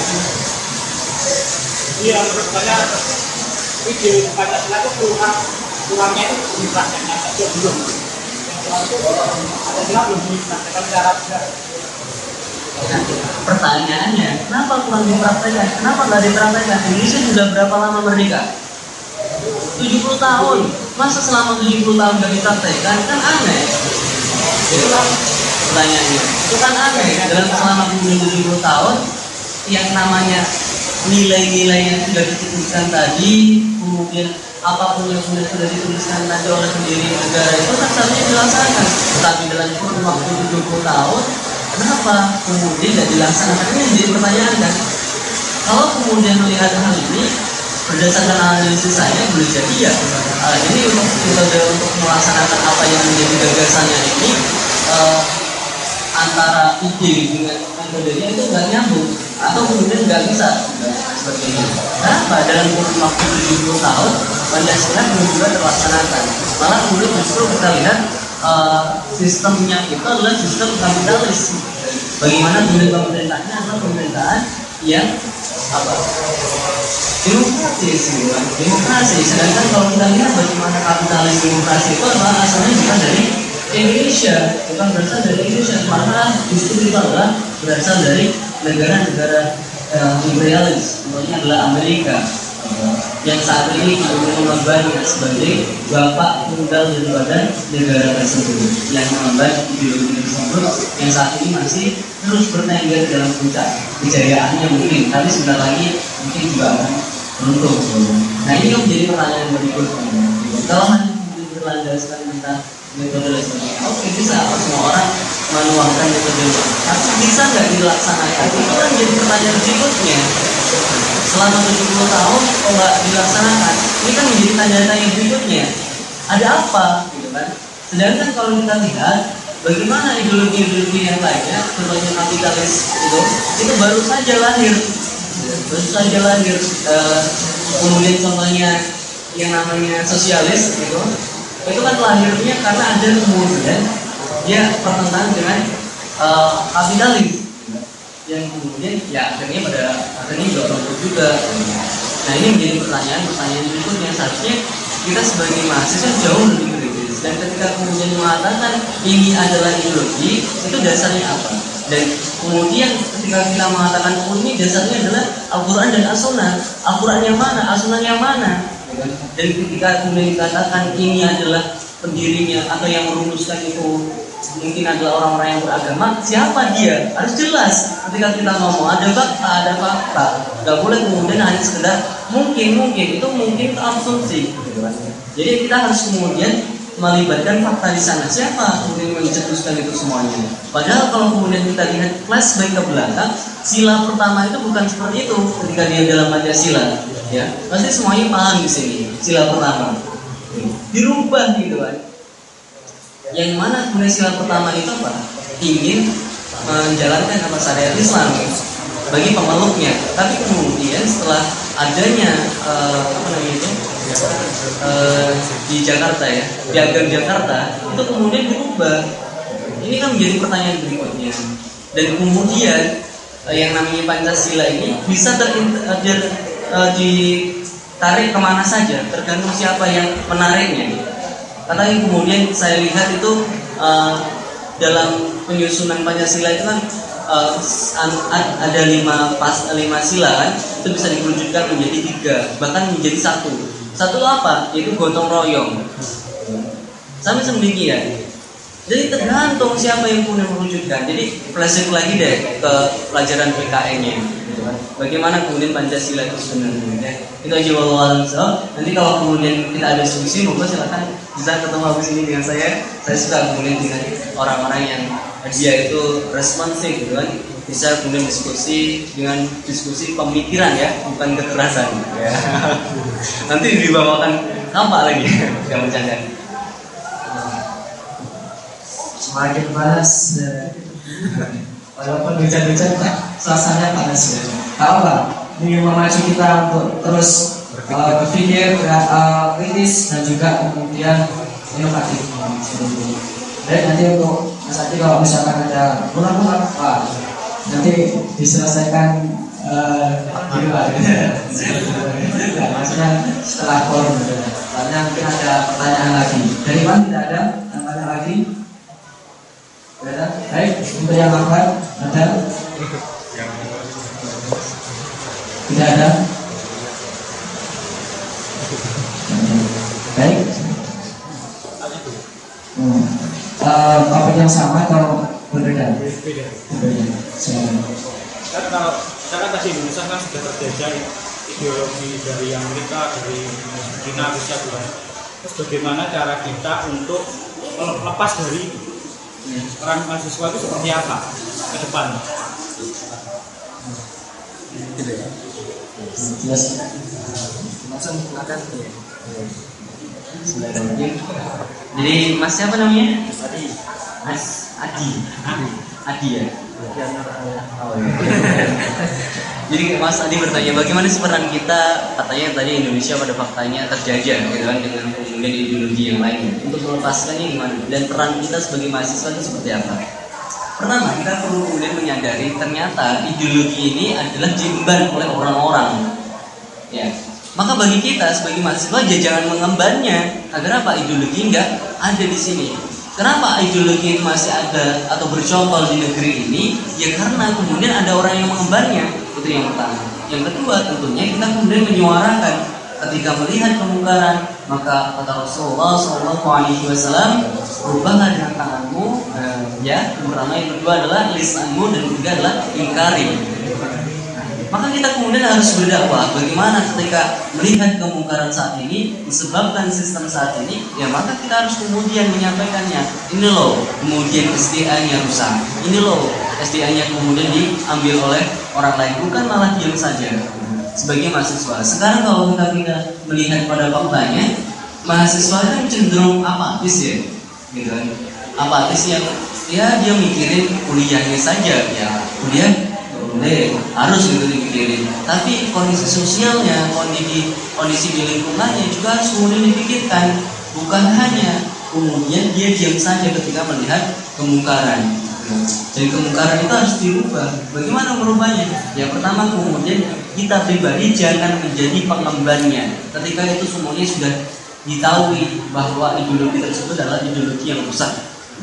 Iya, menurut saya ide Pancasila itu kurangnya itu di prakteknya saja belum. Pancasila belum dipraktekkan secara benar. Nah, pertanyaannya, kenapa kurang dipraktekkan? Kenapa nggak dipraktekkan? Indonesia sudah berapa lama merdeka? 70 tahun. Masa selama 70 tahun nggak dipraktekkan? Kan aneh. Itu kan pertanyaannya. Itu kan aneh. Dalam selama 70 tahun, yang namanya nilai-nilai yang sudah dituliskan tadi, kemudian apapun yang sudah dituliskan nanti oleh pendiri negara itu kan seharusnya dilaksanakan. Tetapi dalam kurun waktu 70 tahun, kenapa kemudian tidak dilaksanakan? Ini menjadi pertanyaan kan. Kalau kemudian melihat hal ini berdasarkan analisis saya, boleh jadi ya ini untuk metode untuk melaksanakan apa yang menjadi gagasannya ini antara ide dengan metodenya itu nggak nyambung atau kemudian nggak bisa seperti ini. Kenapa? Dalam kurun waktu 70 tahun Pancasila belum juga terlaksanakan. Malah kemudian justru kita lihat sistemnya itu adalah sistem kapitalis. Bagaimana kemudian pemerintahnya adalah pemerintahan yang demokratis, demokrasi. Sedangkan kalau kita lihat bagaimana kapitalis demokrasi itu adalah asalnya bukan dari Indonesia, bukan berasal dari Indonesia, maka justru itu adalah berasal dari negara-negara imperialis, contohnya adalah Amerika, yang saat ini kemudian mengemban sebagai bapak tunggal daripada negara tersebut, yang mengemban ideologi tersebut, yang saat ini masih terus bertengger dalam puncak kejayaannya mungkin, tapi sebentar lagi mungkin juga akan runtuh. Nah, ini yang menjadi pertanyaan berikutnya. Kalau hanya berlandaskan tentang metode sebagainya, oke, bisa semua orang menuangkan metode, tapi bisa nggak dilaksanakan? Itu kan jadi pertanyaan berikutnya. Selama 70 tahun kok nggak dilaksanakan? Ini kan menjadi tanda-tanya berikutnya. Ada apa, gitu kan? Sedangkan kalau kita lihat bagaimana ideologi-ideologi yang lainnya, contohnya kapitalis itu baru saja lahir. Kemudian contohnya yang namanya sosialis itu kan lahirnya karena ada kemudian dia bertentangan dengan kapitalis yang kemudian ya akhirnya juga runtuh juga. Nah, ini menjadi pertanyaan berikutnya. Seharusnya kita sebagai mahasiswa jauh lebih kritis, dan ketika kemudian mengatakan ini adalah ideologi, itu dasarnya apa? Dan kemudian ketika kita mengatakan ini dasarnya adalah Al-Quran dan As-Sunnah, Al-Quran yang mana, As-Sunnah yang mana? Dan ketika kemudian dikatakan ini adalah pendirinya atau yang merumuskan itu mungkin adalah orang-orang yang beragama, siapa dia? Harus jelas. Ketika kita ngomong ada fakta, nggak boleh kemudian hanya sekedar mungkin itu mungkin asumsi. Jadi kita harus kemudian melibatkan fakta di sana. Siapa kemudian mencetuskan itu semuanya? Padahal kalau kemudian kita lihat flashback ke belakang, sila pertama itu bukan seperti itu ketika dia dalam Pancasila. Ya, pasti semuanya paham di sini. Sila pertama dirubah gitu kan. Yang mana kemudian sila pertama itu apa? Ingin menjalankan apa syariat Islam bagi pemeluknya. Tapi kemudian setelah adanya di Jakarta ya, Piagam Jakarta itu kemudian berubah. Ini kan menjadi pertanyaan berikutnya. Dan kemudian yang namanya Pancasila ini bisa ditarik kemana saja, tergantung siapa yang menariknya. Karena yang kemudian saya lihat itu dalam penyusunan Pancasila itu kan ada 5 sila kan, itu bisa dikerucutkan menjadi 3, bahkan menjadi 1. Satu apa? Yaitu gotong royong. Sampai sedemikian. Jadi tergantung siapa yang punya mewujudkan. Jadi flashback lagi deh ke pelajaran PKN-nya. Bagaimana kemudian Pancasila itu sebenarnya? Itu aja wallahualam. Nanti kalau kemudian kita ada diskusi, monggo silakan bisa ketemu habis ini dengan saya. Saya suka kemudian dengan orang-orang yang dia itu responsif, gitu kan? Bisa kemudian diskusi dengan diskusi pemikiran ya, bukan kekerasan. Ya. Nanti dibawakan kampak lagi, yang bercanda. Semakin panas, walaupun hujan-hujan, suasananya panas ya. Tahu nggak? Ini memacu kita untuk terus berpikir kritis dan juga kemudian inovatif. Dan nanti untuk Mas Adi kalau misalkan ada kurang nanti diselesaikan di luar. Maksudnya setelah forum. Karena mungkin ada pertanyaan lagi. Dari mana tidak ada pertanyaan lagi? Ada? Baik, untuk yang lambat ada? Tidak ada? Baik. Topik yang sama atau berbeda? Beda. Berbeda. Kalau saya tadi Indonesia kan sudah terjajah ideologi dari Amerika, dari China, Rusia juga. Terus bagaimana cara kita untuk lepas dari peran mahasiswa itu seperti apa ke depan? Jelas. Langsung akan jadi Mas siapa namanya? Adi ya. Jadi Mas Adi bertanya bagaimana sih peran kita, katanya tadi Indonesia pada faktanya terjajah gitu kan, dengan kemudian ideologi yang lain. Untuk melepaskannya gimana? Dan peran kita sebagai mahasiswa itu seperti apa? Pertama, kita perlu kemudian menyadari ternyata ideologi ini adalah diemban oleh orang-orang. Ya. Maka bagi kita sebagai mahasiswa jangan mengembannya agar apa? Ideologi enggak ada di sini. Kenapa ideologi itu masih ada atau bercokol di negeri ini? Ya karena kemudian ada orang yang mengembannya. Itu yang pertama. Yang kedua, tentunya kita kemudian menyuarakan ketika melihat kemungkaran, maka kata Rasulullah SAW, rubahlah dengan tanganmu. Ya, yang pertama, yang kedua adalah lisanmu, dan ketiga adalah ingkari. Maka kita kemudian harus berdakwah. Bagaimana ketika melihat kemungkaran saat ini disebabkan sistem saat ini, ya maka kita harus kemudian menyampaikannya. Ini loh, kemudian SDA-nya rusak. Ini loh, SDA-nya kemudian diambil oleh orang lain, bukan malah diam saja. Sebagai mahasiswa, sekarang kalau kita melihat pada faktanya, mahasiswa kan cenderung apatis ya, gitu kan? Apatis yang ya dia mikirin kuliahnya saja, ya kuliah boleh, harus gitu dipikirin. Tapi kondisi sosialnya, kondisi di lingkungannya juga harus kemudian dipikirkan. Bukan hanya kemudian dia diam saja ketika melihat kemungkaran. Jadi kemungkaran itu harus dirubah. Bagaimana merubahnya? Yang pertama kemudian kita pribadi jangan menjadi pengembannya. Ketika itu semuanya sudah diketahui bahwa ideologi tersebut adalah ideologi yang rusak.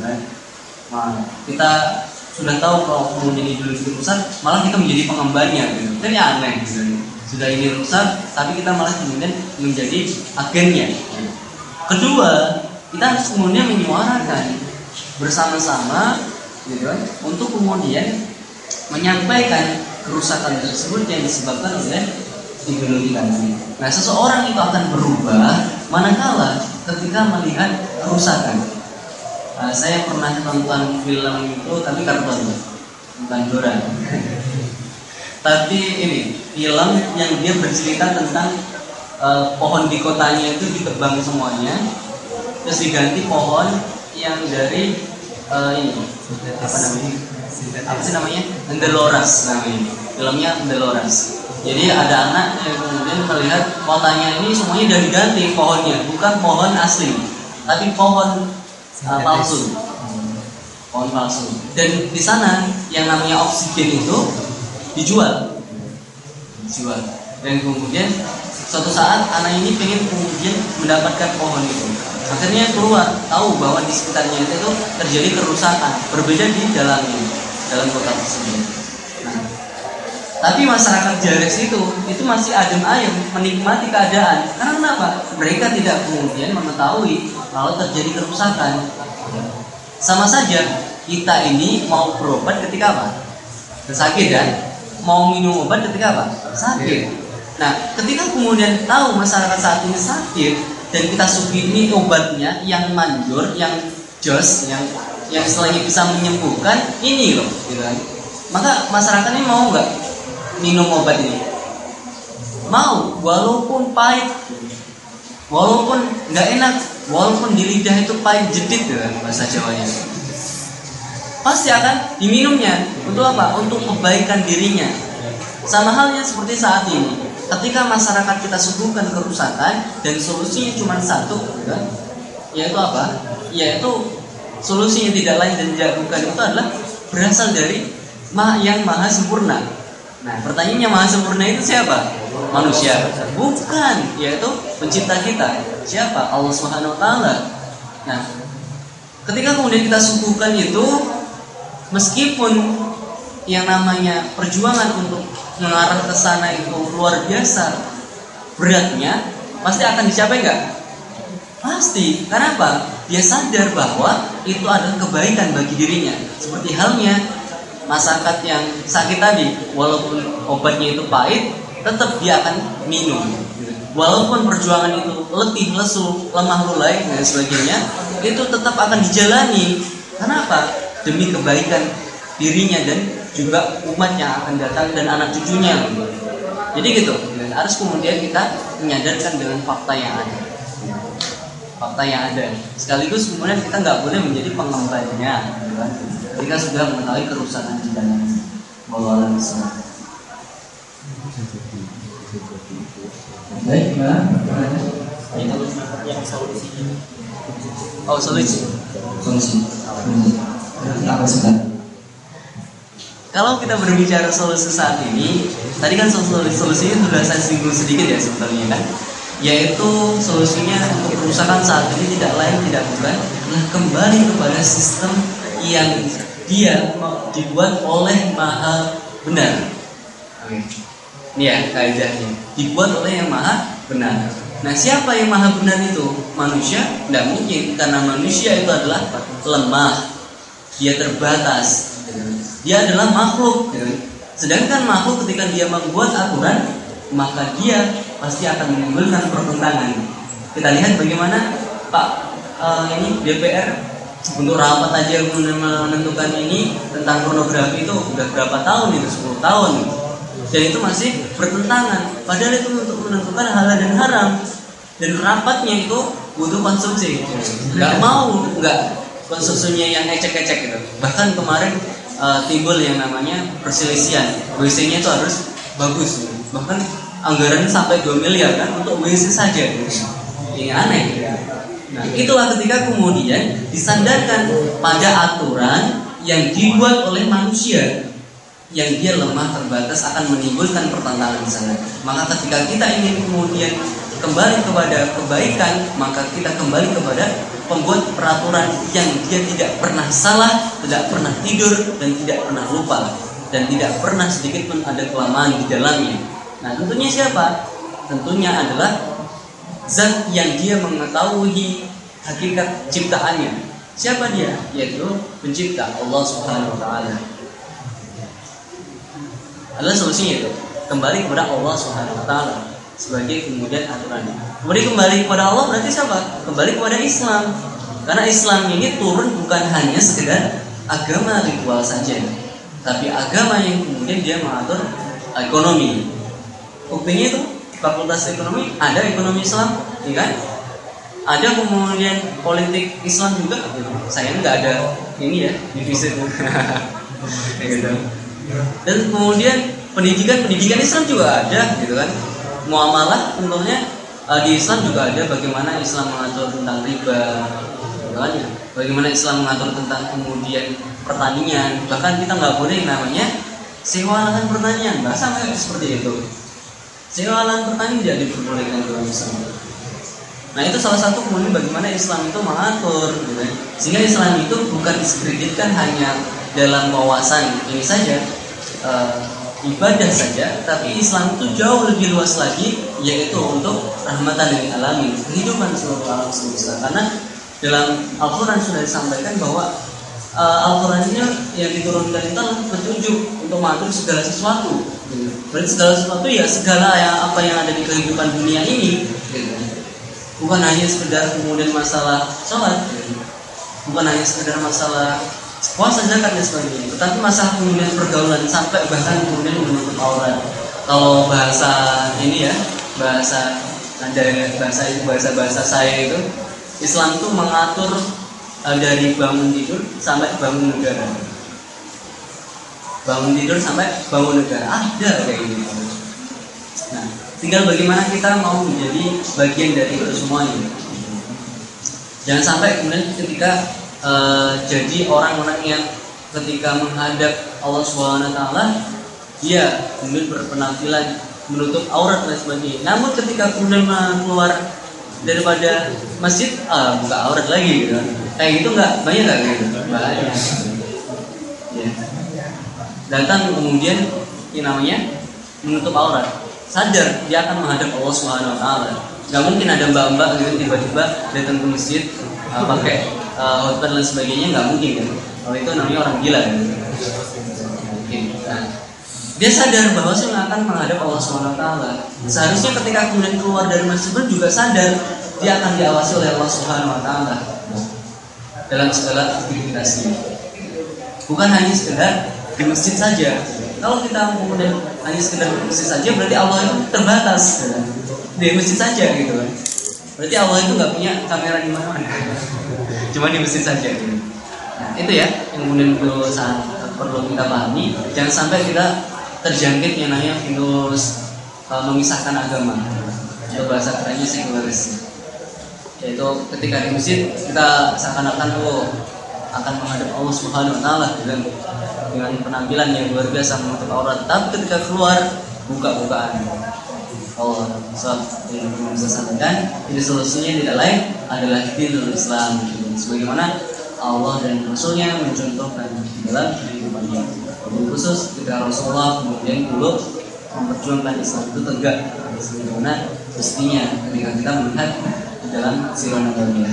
Nah, kita sudah tahu kalau kemudian ideologi rusak, malah kita menjadi pengembannya, gitu. Kan ya aneh, gitu. Sudah ini rusak, tapi kita malah kemudian menjadi agennya. Kedua, kita harus kemudian menyuarakan bersama-sama, gitu kan, untuk kemudian menyampaikan kerusakan tersebut yang disebabkan oleh ideologi tadi. Nah, seseorang itu akan berubah manakala ketika melihat kerusakan. Saya pernah nonton film itu, tapi kartun, bukan Dora. Tapi ini film yang dia bercerita tentang pohon di kotanya itu ditebang semuanya, terus diganti pohon yang dari ini apa namanya? Apa sih namanya? Endeloras namanya. Filmnya Endeloras. Jadi ada anak yang kemudian melihat kotanya ini semuanya udah diganti pohonnya, bukan pohon asli, tapi pohon palsu. Pohon palsu. Dan di sana yang namanya oksigen itu dijual. Dan kemudian suatu saat anak ini pengen kemudian mendapatkan pohon itu, akhirnya keluar tahu bahwa di sekitarnya itu terjadi kerusakan, berbeda di dalam kota tersebut. Nah, tapi masyarakat Jarex itu masih adem ayem menikmati keadaan. Karena kenapa? Mereka tidak kemudian mengetahui kalau terjadi kerusakan. Sama saja kita ini mau berobat ketika apa? Sakit kan? Mau minum obat ketika apa? Sakit. Nah, ketika kemudian tahu masyarakat saat ini sakit dan kita subini obatnya yang manjur, yang jos, yang istilahnya bisa menyembuhkan ini loh, gitu kan? Maka masyarakat ini mau nggak minum obat ini? Mau, walaupun pahit, walaupun nggak enak, walaupun di lidah itu pahit jedit, gitu kan, bahasa Jawanya. Pasti akan diminumnya. Untuk apa? Untuk kebaikan dirinya. Sama halnya seperti saat ini. Ketika masyarakat kita suguhkan kerusakan dan solusinya cuma satu, kan? Yaitu apa? Yaitu solusinya tidak lain dan tidak bukan itu adalah berasal dari yang maha sempurna. Nah, pertanyaannya maha sempurna itu siapa? Manusia? Bukan, yaitu pencipta kita. Siapa? Allah Subhanahu wa taala. Nah, ketika kemudian kita suguhkan itu, meskipun yang namanya perjuangan untuk mengarah ke sana itu luar biasa beratnya, pasti akan dicapai nggak? Pasti. Karena apa? Dia sadar bahwa itu adalah kebaikan bagi dirinya. Seperti halnya masyarakat yang sakit tadi, walaupun obatnya itu pahit, tetap dia akan minum. Walaupun perjuangan itu letih, lesu, lemah lulai dan sebagainya, itu tetap akan dijalani. Kenapa? Demi kebaikan dirinya dan juga umat yang akan datang dan anak cucunya. Jadi gitu. Harus kemudian kita menyadarkan dengan fakta yang ada. Sekaligus kemudian kita nggak boleh menjadi pengembalinya. Ketika sudah mengetahui kerusakan di dalam bawaan Islam. Baik, gimana? Yang solusinya. Oh, solusi. Apa sekarang? Kalau kita berbicara solusi saat ini, tadi kan solusinya sudah saya singgung sedikit ya sebetulnya kan, yaitu solusinya untuk kerusakan saat ini tidak lain tidak bukan kembali kepada sistem yang dia dibuat oleh Maha Benar. Ini ya kaidahnya, dibuat oleh yang Maha Benar. Nah, siapa yang Maha Benar itu? Manusia? Tidak mungkin, karena manusia itu adalah lemah, dia terbatas. Dia adalah makhluk. Sedangkan makhluk ketika dia membuat aturan, maka dia pasti akan menimbulkan pertentangan. Kita lihat bagaimana ini DPR untuk rapat aja menentukan ini tentang pornografi itu udah berapa tahun itu, 10 tahun. Dan itu masih bertentangan. Padahal itu untuk menentukan halal dan haram. Dan rapatnya itu butuh konsumsi. Nggak konsumsinya yang ecek-ecek gitu. Bahkan kemarin timbul yang namanya perselisihan. WC-nya itu harus bagus. Bahkan anggaran sampai 2 miliar kan untuk WC saja. Ini aneh. Nah, itulah ketika kemudian disandarkan pada aturan yang dibuat oleh manusia, yang dia lemah terbatas akan menimbulkan pertentangan di sana. Maka ketika kita ingin kemudian kembali kepada kebaikan, maka kita kembali kepada pembuat peraturan yang dia tidak pernah salah, tidak pernah tidur, dan tidak pernah lupa, dan tidak pernah sedikit pun ada kelemahan di dalamnya. Nah, tentunya siapa? Tentunya adalah zat yang dia mengetahui hakikat ciptaannya. Siapa dia? Yaitu pencipta, Allah Subhanahu wa taala. Adalah solusinya itu, kembali kepada Allah Subhanahu wa taala sebagai kemudian aturannya. Kemudian kembali kepada Allah berarti siapa? Kembali kepada Islam. Karena Islam ini turun bukan hanya sekedar agama ritual saja, tapi agama yang kemudian dia mengatur ekonomi. Buktinya itu fakultas ekonomi ada ekonomi Islam, ya kan? Ada kemudian politik Islam juga. Saya nggak ada ini ya divisi gitu. Dan kemudian pendidikan Islam juga ada, gitu kan? Muamalah tentunya di Islam juga ada, bagaimana Islam mengatur tentang riba, gitu kan? Bagaimana Islam mengatur tentang kemudian pertanian. Bahkan kita nggak boleh namanya sewa lahan pertanian, bahasa mereka seperti itu. Sewa lahan pertanian tidak diperbolehkan dalam Islam. Nah itu salah satu kemudian bagaimana Islam itu mengatur, gitu. Sehingga Islam itu bukan diskreditkan hanya dalam wawasan ini saja, ibadah saja, tapi Islam itu jauh lebih luas lagi, yaitu untuk rahmatan lil alamin, kehidupan seluruh alam semesta. Karena dalam Al-Quran sudah disampaikan bahwa Al-Quran ini yang diturunkan itu petunjuk untuk mengatur segala sesuatu. Berarti segala sesuatu ya segala apa yang ada di kehidupan dunia ini, gitu. Bukan hanya sekedar kemudian masalah sholat, bukan hanya sekedar masalah puasa, zakat dan sebagainya, tetapi masalah kemudian pergaulan sampai bahkan kemudian menutup aurat. Kalau bahasa ini ya, bahasa saya itu, Islam itu mengatur dari bangun tidur sampai bangun negara. Bangun tidur sampai bangun negara ada kayak gitu. Nah, tinggal bagaimana kita mau menjadi bagian dari itu semuanya. Jangan sampai kemudian ketika jadi orang-orang yang ketika menghadap Allah SWT, dia kemudian berpenampilan menutup aurat dan sebagainya. Namun ketika kemudian keluar daripada masjid, buka aurat lagi gitu. Kayak gitu nggak banyak nggak gitu? Banyak. Ya. Datang kemudian ini namanya menutup aurat. Sadar dia akan menghadap Allah SWT. Gak mungkin ada mbak-mbak gitu tiba-tiba datang ke masjid pakai khutbah dan sebagainya, nggak mungkin kan? Kalau itu namanya orang gila kan? Nah, dia sadar bahwa saya akan menghadap Allah SWT. Seharusnya ketika kemudian keluar dari masjid pun juga sadar dia akan diawasi oleh Allah SWT dalam segala aktivitasnya. Bukan hanya sekedar di masjid saja. Kalau kita kemudian hanya sekedar di masjid saja, berarti Allah itu terbatas di masjid saja gitu kan. Berarti Allah itu nggak punya kamera di mana-mana, cuma di masjid saja gitu. Nah itu ya yang kemudian perlu kita pahami. Jangan sampai kita terjangkit yang namanya virus memisahkan agama, atau bahasa kerennya sekularisme. Yaitu ketika di masjid kita seakan-akan akan menghadap Allah Subhanahu Wa Taala dengan penampilan yang luar biasa menutup aurat, tapi ketika keluar buka-bukaan. Allah yang bisa sampaikan, ini solusinya tidak lain adalah dinul Islam, sebagaimana Allah dan Rasulnya mencontohkan dalam kehidupannya. Khusus ketika Rasulullah kemudian dulu memperjuangkan Islam itu tegak, sebagaimana mestinya ketika kita melihat di dalam sirah nabawiyah.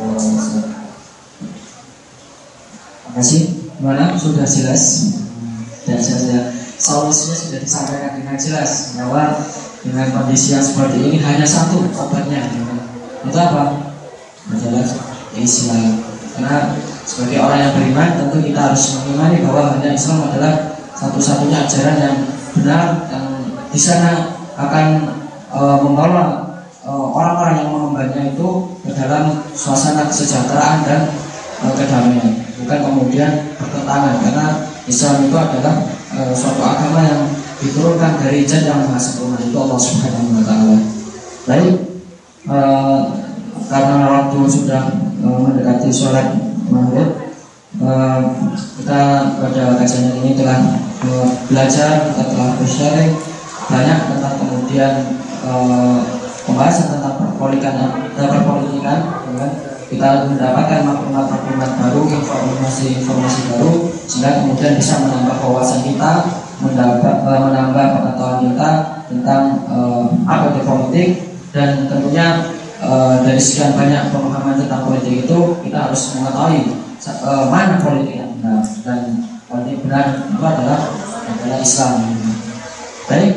Terima kasih. Mana sudah jelas dan solusinya sudah disampaikan dengan jelas bahwa dengan kondisi yang seperti ini hanya satu obatnya, itu apa? Adalah Islam. Karena sebagai orang yang beriman tentu kita harus mengimani bahwa hanya Islam adalah satu-satunya ajaran yang benar, yang di sana akan membawa orang-orang yang mengembannya itu ke dalam suasana kesejahteraan dan kedamaian, bukan kemudian pertentangan. Karena Islam itu adalah suatu agama yang diturunkan dari Zat yang Maha Sempurna, itu Allah Subhanahu Wa Taala. Baik, karena waktu sudah mendekati sholat maghrib, kita pada kajian ini telah belajar, kita telah bersharing banyak tentang kemudian pembahasan tentang perpolitikan, kita mendapatkan maklumat-maklumat baru, informasi-informasi baru, sehingga kemudian bisa menambah wawasan kita, menambah pengetahuan kita tentang apa itu politik, dan tentunya dari sekian banyak pemahaman tentang politik itu kita harus mengetahui mana politik yang benar, dan politik benar itu adalah Islam. Baik,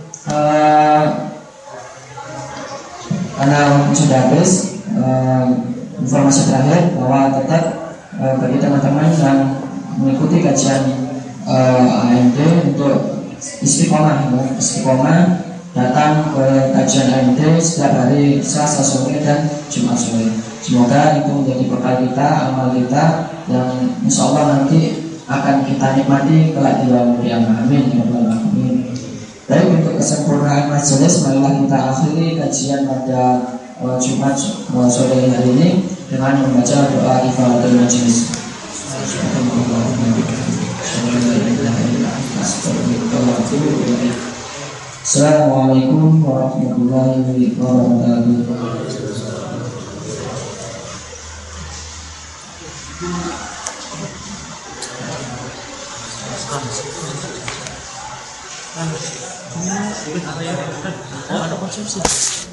karena waktu sudah habis, informasi terakhir bahwa tetap bagi teman-teman yang mengikuti kajian AMD untuk istiqomah datang ke kajian AMD setiap hari Selasa sore dan Jumat sore. Semoga itu menjadi bekal kita, amal kita yang insya Allah nanti akan kita nikmati kelak di yaumul qiyamah. Amin ya rabbal alamin. Baik, untuk kesempurnaan majelis, marilah kita akhiri kajian pada Jumat sore hari ini dengan membaca doa kifaratul majelis. atubu ilaik. Assalamualaikum warahmatullahi wabarakatuh. Ada konsumsi.